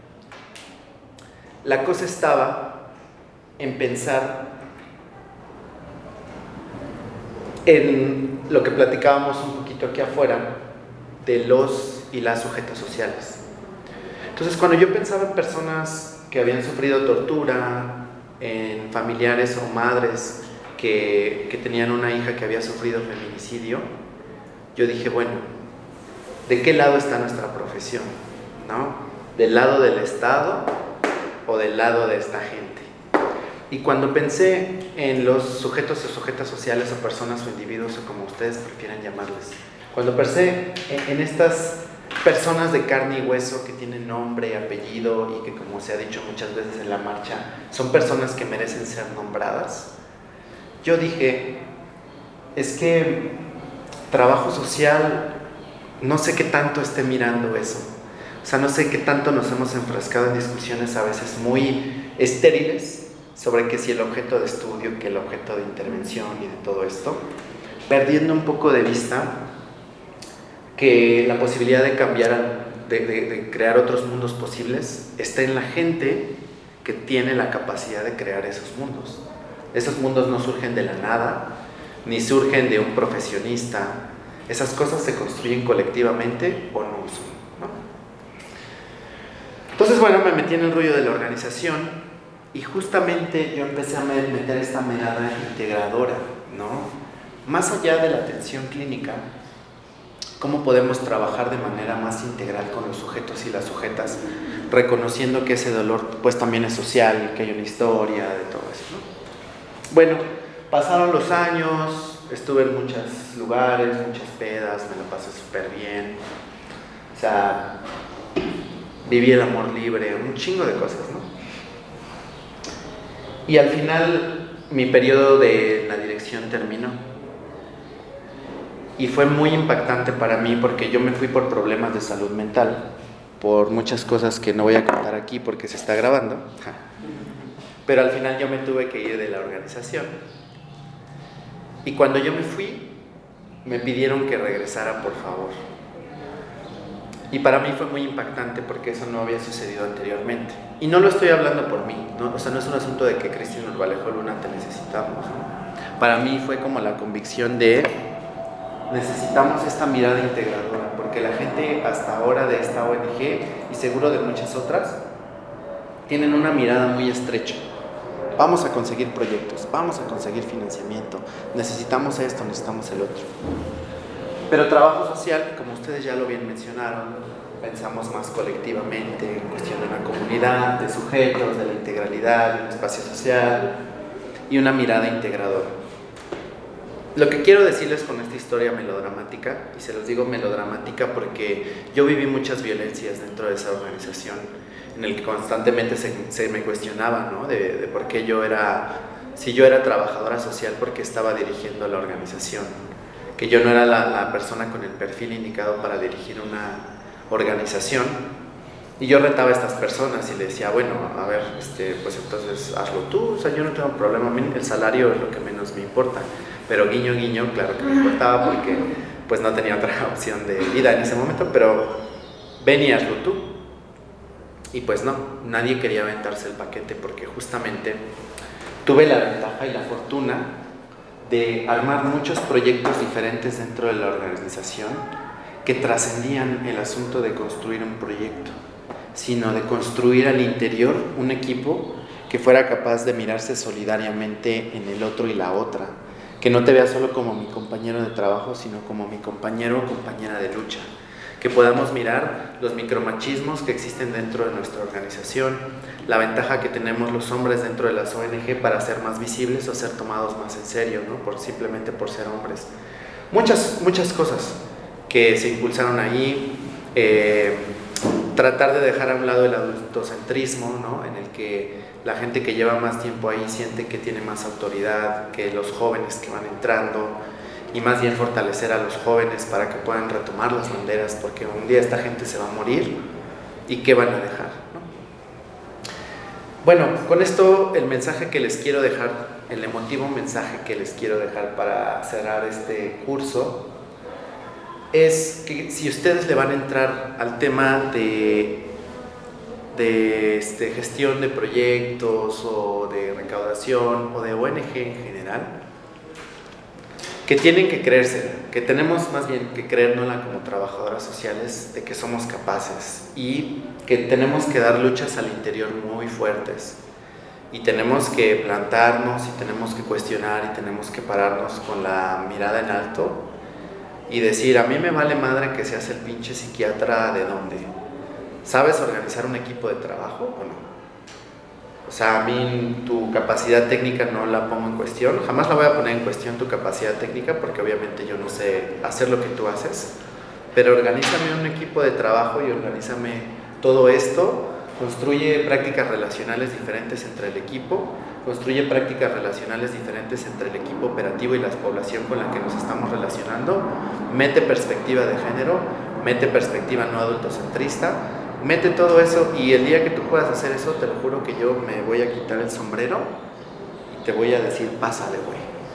La cosa estaba en pensar en lo que platicábamos un poquito aquí afuera de los y las sujetos sociales. Entonces, cuando yo pensaba en personas que habían sufrido tortura, en familiares o madres que, que tenían una hija que había sufrido feminicidio, yo dije, bueno, ¿de qué lado está nuestra profesión? ¿No? ¿Del lado del Estado o del lado de esta gente? Y cuando pensé en los sujetos o sujetas sociales o personas o individuos o como ustedes prefieran llamarles, cuando pensé en, en estas personas de carne y hueso que tienen nombre, apellido y que, como se ha dicho muchas veces en la marcha, son personas que merecen ser nombradas, yo dije, es que trabajo social, no sé qué tanto esté mirando eso. O sea, no sé qué tanto nos hemos enfrascado en discusiones a veces muy estériles sobre que si el objeto de estudio, que el objeto de intervención y de todo esto, perdiendo un poco de vista que la posibilidad de cambiar, de, de, de crear otros mundos posibles, está en la gente que tiene la capacidad de crear esos mundos. Esos mundos no surgen de la nada, ni surgen de un profesionista. Esas cosas se construyen colectivamente o no son. Entonces, bueno, me metí en el rollo de la organización y justamente yo empecé a meter esta mirada integradora, ¿no? Más allá de la atención clínica, ¿cómo podemos trabajar de manera más integral con los sujetos y las sujetas, reconociendo que ese dolor pues también es social, que hay una historia de todo eso, ¿no? Bueno, pasaron los años, estuve en muchos lugares, muchas pedas, me la pasé súper bien, o sea... viví el amor libre, un chingo de cosas, ¿no? Y al final mi periodo de la dirección terminó. Y fue muy impactante para mí porque yo me fui por problemas de salud mental, por muchas cosas que no voy a contar aquí porque se está grabando. Pero al final yo me tuve que ir de la organización. Y cuando yo me fui, me pidieron que regresara, por favor. Y para mí fue muy impactante porque eso no había sucedido anteriormente. Y no lo estoy hablando por mí, ¿no? O sea, no es un asunto de que Cristina Urbalejo Luna te necesitamos, ¿no? Para mí fue como la convicción de necesitamos esta mirada integradora, porque la gente hasta ahora de esta O N G y seguro de muchas otras tienen una mirada muy estrecha. Vamos a conseguir proyectos, vamos a conseguir financiamiento, necesitamos esto, necesitamos el otro. Pero trabajo social, como ustedes ya lo bien mencionaron, pensamos más colectivamente en cuestión de una comunidad, de sujetos, de la integralidad, de un espacio social y una mirada integradora. Lo que quiero decirles con esta historia melodramática, y se los digo melodramática porque yo viví muchas violencias dentro de esa organización, en el que constantemente se, se me cuestionaba, ¿no? de, de por qué yo era, si yo era trabajadora social, porque estaba dirigiendo la organización, que yo no era la, la persona con el perfil indicado para dirigir una organización. Y yo retaba a estas personas y le decía, bueno, a ver, este, pues entonces hazlo tú, o sea, yo no tengo problema, el salario es lo que menos me importa, pero guiño, guiño, claro que me importaba porque pues no tenía otra opción de vida en ese momento, pero ven y hazlo tú. Y pues no, nadie quería aventarse el paquete porque justamente tuve la ventaja y la fortuna de armar muchos proyectos diferentes dentro de la organización que trascendían el asunto de construir un proyecto, sino de construir al interior un equipo que fuera capaz de mirarse solidariamente en el otro y la otra, que no te vea solo como mi compañero de trabajo, sino como mi compañero o compañera de lucha, que podamos mirar los micromachismos que existen dentro de nuestra organización, la ventaja que tenemos los hombres dentro de las O N G para ser más visibles o ser tomados más en serio, ¿no? Por, simplemente por ser hombres. Muchas, muchas cosas que se impulsaron ahí, eh, tratar de dejar a un lado el adultocentrismo, ¿no? En el que la gente que lleva más tiempo ahí siente que tiene más autoridad que los jóvenes que van entrando, y más bien fortalecer a los jóvenes para que puedan retomar las banderas, porque un día esta gente se va a morir y ¿qué van a dejar? ¿no? Bueno, con esto el mensaje que les quiero dejar, el emotivo mensaje que les quiero dejar para cerrar este curso es que si ustedes le van a entrar al tema de, de este, gestión de proyectos o de recaudación o de O N G en general, que tienen que creérsela, que tenemos más bien que creérnosla como trabajadoras sociales de que somos capaces y que tenemos que dar luchas al interior muy fuertes y tenemos que plantarnos y tenemos que cuestionar y tenemos que pararnos con la mirada en alto y decir, a mí me vale madre que seas el pinche psiquiatra de dónde. ¿Sabes organizar un equipo de trabajo o no? O sea, a mí tu capacidad técnica no la pongo en cuestión, jamás la voy a poner en cuestión tu capacidad técnica porque obviamente yo no sé hacer lo que tú haces, pero organízame un equipo de trabajo y organízame todo esto, construye prácticas relacionales diferentes entre el equipo, construye prácticas relacionales diferentes entre el equipo operativo y la población con la que nos estamos relacionando, mete perspectiva de género, mete perspectiva no adultocentrista, mete todo eso y el día que tú puedas hacer eso, te lo juro que yo me voy a quitar el sombrero y te voy a decir, pásale, güey.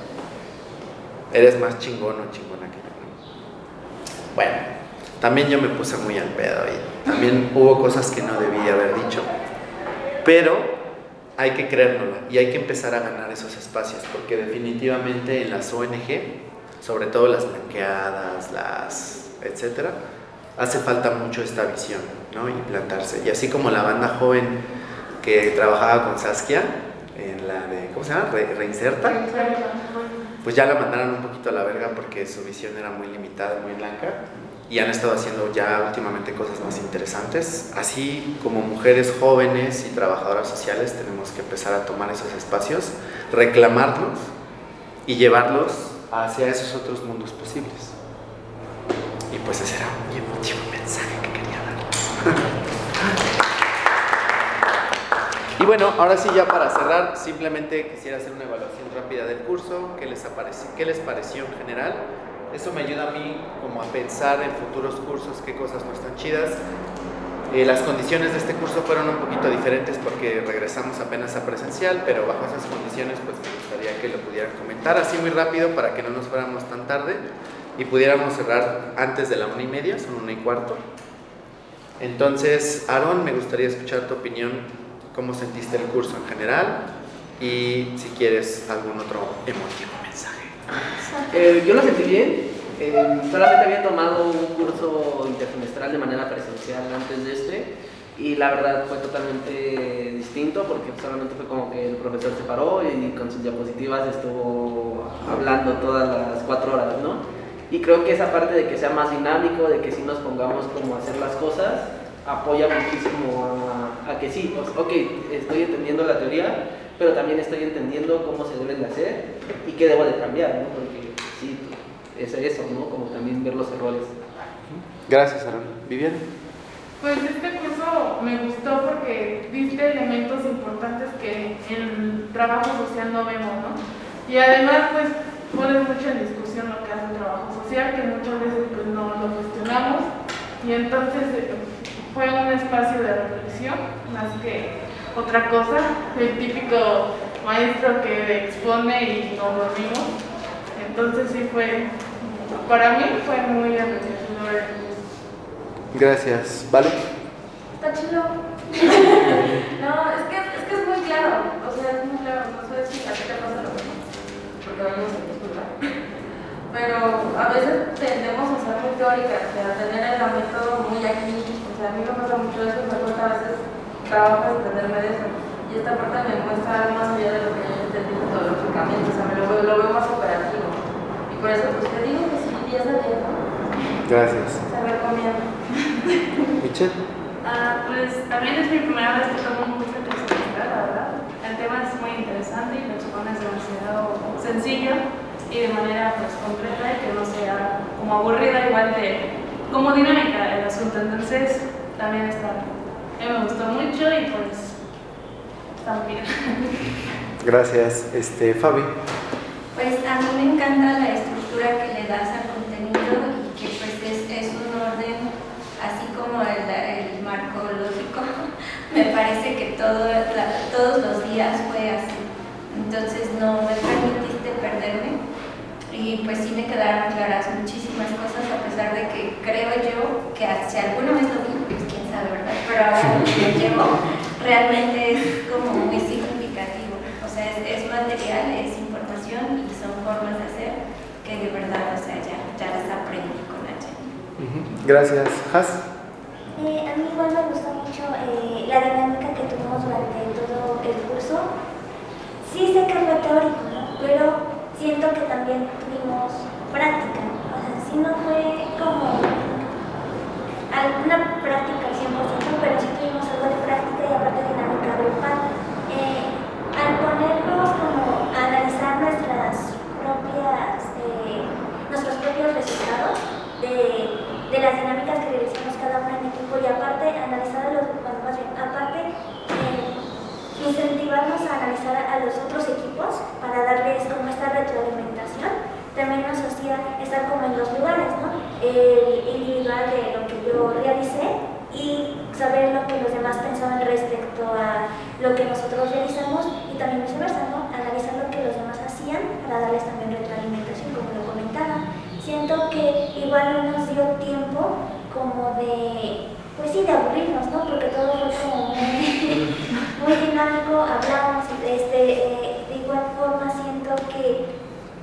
Eres más chingón o chingona que yo. Bueno, también yo me puse muy al pedo y también hubo cosas que no debí haber dicho. Pero hay que creérnosla y hay que empezar a ganar esos espacios porque definitivamente en las O N G, sobre todo las blanqueadas, las etcétera, hace falta mucho esta visión, ¿no? Y plantarse. Y así como la banda joven que trabajaba con Saskia, en la de, ¿cómo se llama? Re Reinserta, pues ya la mandaron un poquito a la verga porque su visión era muy limitada, muy blanca, y han estado haciendo ya últimamente cosas más interesantes. Así como mujeres jóvenes y trabajadoras sociales tenemos que empezar a tomar esos espacios, reclamarlos y llevarlos hacia esos otros mundos posibles. Y pues ese era mi emotivo mensaje que quería dar. Y bueno, ahora sí ya para cerrar, simplemente quisiera hacer una evaluación rápida del curso, qué les, apareció, qué les pareció en general. Eso me ayuda a mí como a pensar en futuros cursos qué cosas no están chidas. Eh, las condiciones de este curso fueron un poquito diferentes porque regresamos apenas a presencial, pero bajo esas condiciones pues me gustaría que lo pudieran comentar así muy rápido para que no nos fuéramos tan tarde y pudiéramos cerrar antes de la una y media, son una y cuarto. Entonces, Aaron, me gustaría escuchar tu opinión, cómo sentiste el curso en general y si quieres algún otro emotivo mensaje. Eh, yo lo sentí bien, eh, solamente había tomado un curso intersemestral de manera presencial antes de este y la verdad fue totalmente distinto porque solamente fue como que el profesor se paró y con sus diapositivas estuvo hablando todas las cuatro horas, ¿no? Y creo que esa parte de que sea más dinámico, de que sí nos pongamos como a hacer las cosas, apoya muchísimo a, a que sí, pues, ok, estoy entendiendo la teoría, pero también estoy entendiendo cómo se deben de hacer y qué debo de cambiar, ¿no? Porque sí, es eso, ¿no? Como también ver los errores. Gracias, Aaron. ¿Viviana? Pues este curso me gustó porque diste elementos importantes que en el trabajo social no vemos, ¿no? Y además, pues, pones mucho en discusión lo que hace el trabajo social, que muchas veces pues no lo cuestionamos, y entonces eh, fue un espacio de reflexión, más que otra cosa, el típico maestro que expone y nos dormimos, entonces sí fue, para mí fue muy enriquecedor el curso. Gracias. ¿Vale? Está chido. No, es que, es que es muy claro, o sea, es muy claro, no sé si a ti te pasa lo mismo, porque vamos a disculpar. Pero a veces tendemos a ser muy teóricas, a tener el método muy aquí, o sea, a mí me pasa mucho eso, me cuesta a veces trabajo entenderme de eso, y esta parte me muestra más allá de lo que yo entendí metodológicamente, o sea, me lo, lo veo más operativo, y por eso pues te digo que sí, diez de diez, ¿no? Gracias. O sea, recomiendo. Michelle. Ah, pues también es mi primera vez que tomo un curso de textilería, la verdad. El tema es muy interesante y lo expones demasiado sencillo y de manera pues concreta y que no sea como aburrida, igual de como dinámica el asunto. Entonces también está, a mí me gustó mucho y pues está muy bien. Gracias, este, Fabi. Pues a mí me encanta la estructura que le das al contenido y que pues es, es un orden así como el, el marco lógico. Me parece que todo, la, todos los días fue así, entonces no me permitiste perderme y pues sí me quedaron claras muchísimas cosas, a pesar de que creo yo que si alguna vez lo vi, pues quién sabe, ¿verdad? Pero ahora lo que llevo realmente es como muy significativo, o sea, es, es material, es información y son formas de hacer que de verdad, o sea, ya, ya las aprendí con H. Uh-huh. Gracias, Has. Eh, a mí igual me gustó mucho eh, la dinámica que tuvimos durante todo el curso. Sí sé que fue teórico, ¿no? Pero siento que también tuvimos práctica. O sea, sí no fue como alguna práctica al cien por ciento, pero sí tuvimos algo de práctica y aparte dinámica grupal. Eh, al ponernos como a analizar nuestras propias, eh, nuestros propios resultados de de las dinámicas que realizamos cada una en equipo y aparte analizar a los, bueno, más bien, aparte eh, incentivarnos a analizar a los otros equipos para darles como esta retroalimentación, también nos hacía estar como en los lugares, ¿no? El individual de lo que yo realicé y saber lo que los demás pensaban respecto a lo que nosotros realizamos y también viceversa, ¿no? Analizar lo que los demás hacían para darles también retroalimentación, como lo comentaba. Siento que igual no nos dio tiempo como de, pues sí, de aburrirnos, ¿no? Porque todo fue como muy, muy dinámico, hablamos, este, eh, de igual forma siento que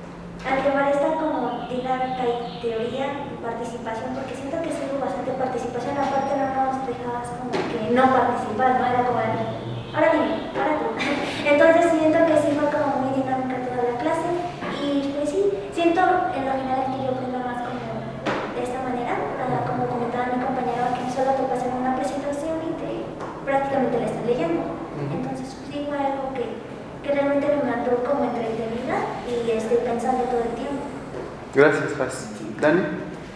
al llevar esta como dinámica y teoría y participación, porque siento que sí hubo bastante participación, aparte no nos dejabas como que no participar, ¿no? Era como, ahora dime, ahora tú. Entonces siento que sí fue como muy dinámica toda la clase y pues sí, siento en lo general que yo aprendo más como de esta manera, uh, como comentaba mi compañero, que solo te pasan una presentación y te prácticamente la estás leyendo. Uh-huh. Entonces pues, sí fue algo que, que realmente me mandó como entretenida y estoy pensando todo el tiempo. Gracias, Paz. Dani.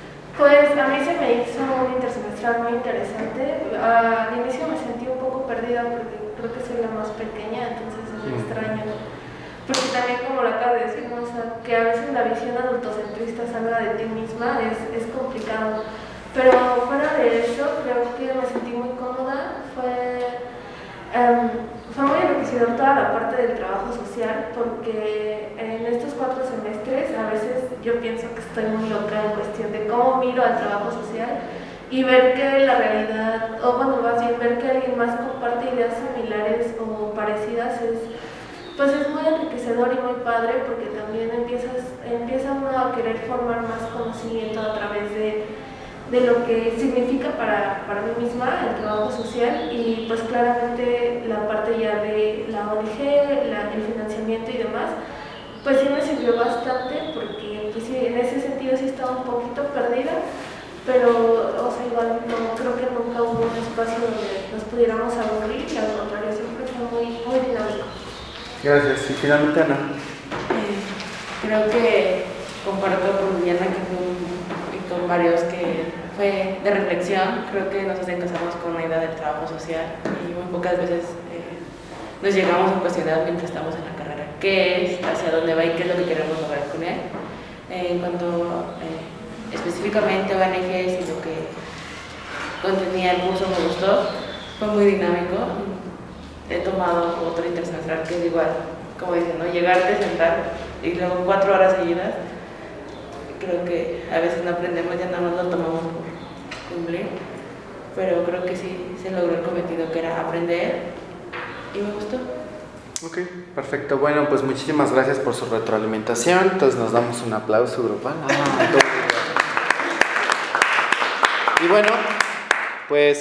Pues a mí se me hizo un intersemestral muy interesante. Uh, al inicio me sentí un poco perdida porque creo que soy la más pequeña, entonces es muy extraño. Porque también, como lo acabo de decir, ¿no? O sea, que a veces la visión adultocentrista salga de ti misma es, es complicado. Pero fuera de eso, creo que me sentí muy cómoda. Fue, um, fue muy enriquecedor toda la parte del trabajo social, porque en estos cuatro semestres a veces yo pienso que estoy muy loca en cuestión de cómo miro al trabajo social y ver que la realidad, o bueno, más bien ver que alguien más comparte ideas similares o parecidas es... Pues es muy enriquecedor y muy padre porque también empiezas, empieza uno a querer formar más conocimiento a través de, de lo que significa para, para mí misma el trabajo social y pues claramente la parte ya de la O N G, la, el financiamiento y demás, pues sí me sirvió bastante porque pues sí, en ese sentido sí estaba un poquito perdida, pero o sea, igual no, creo que nunca hubo un espacio donde nos pudiéramos aburrir y al contrario siempre fue muy, muy dinámico. Gracias. Y finalmente, Ana. Eh, creo que comparto con Diana que fue un, y con varios que fue de reflexión. Creo que nosotros empezamos con una idea del trabajo social y muy pocas veces eh, nos llegamos a cuestionar mientras estamos en la carrera qué es, hacia dónde va y qué es lo que queremos lograr con él. Eh, en cuanto eh, específicamente a O N Ges y lo que contenía el curso me gustó, fue muy dinámico. He tomado otro intersemestral que es igual, como dicen, ¿no? Llegarte, sentar y luego cuatro horas seguidas. Creo que a veces no aprendemos, ya no nos lo tomamos por cumplir, pero creo que sí se logró el cometido que era aprender y me gustó. Ok, perfecto. Bueno, pues muchísimas gracias por su retroalimentación. Entonces nos damos un aplauso grupal. Ah, y bueno, pues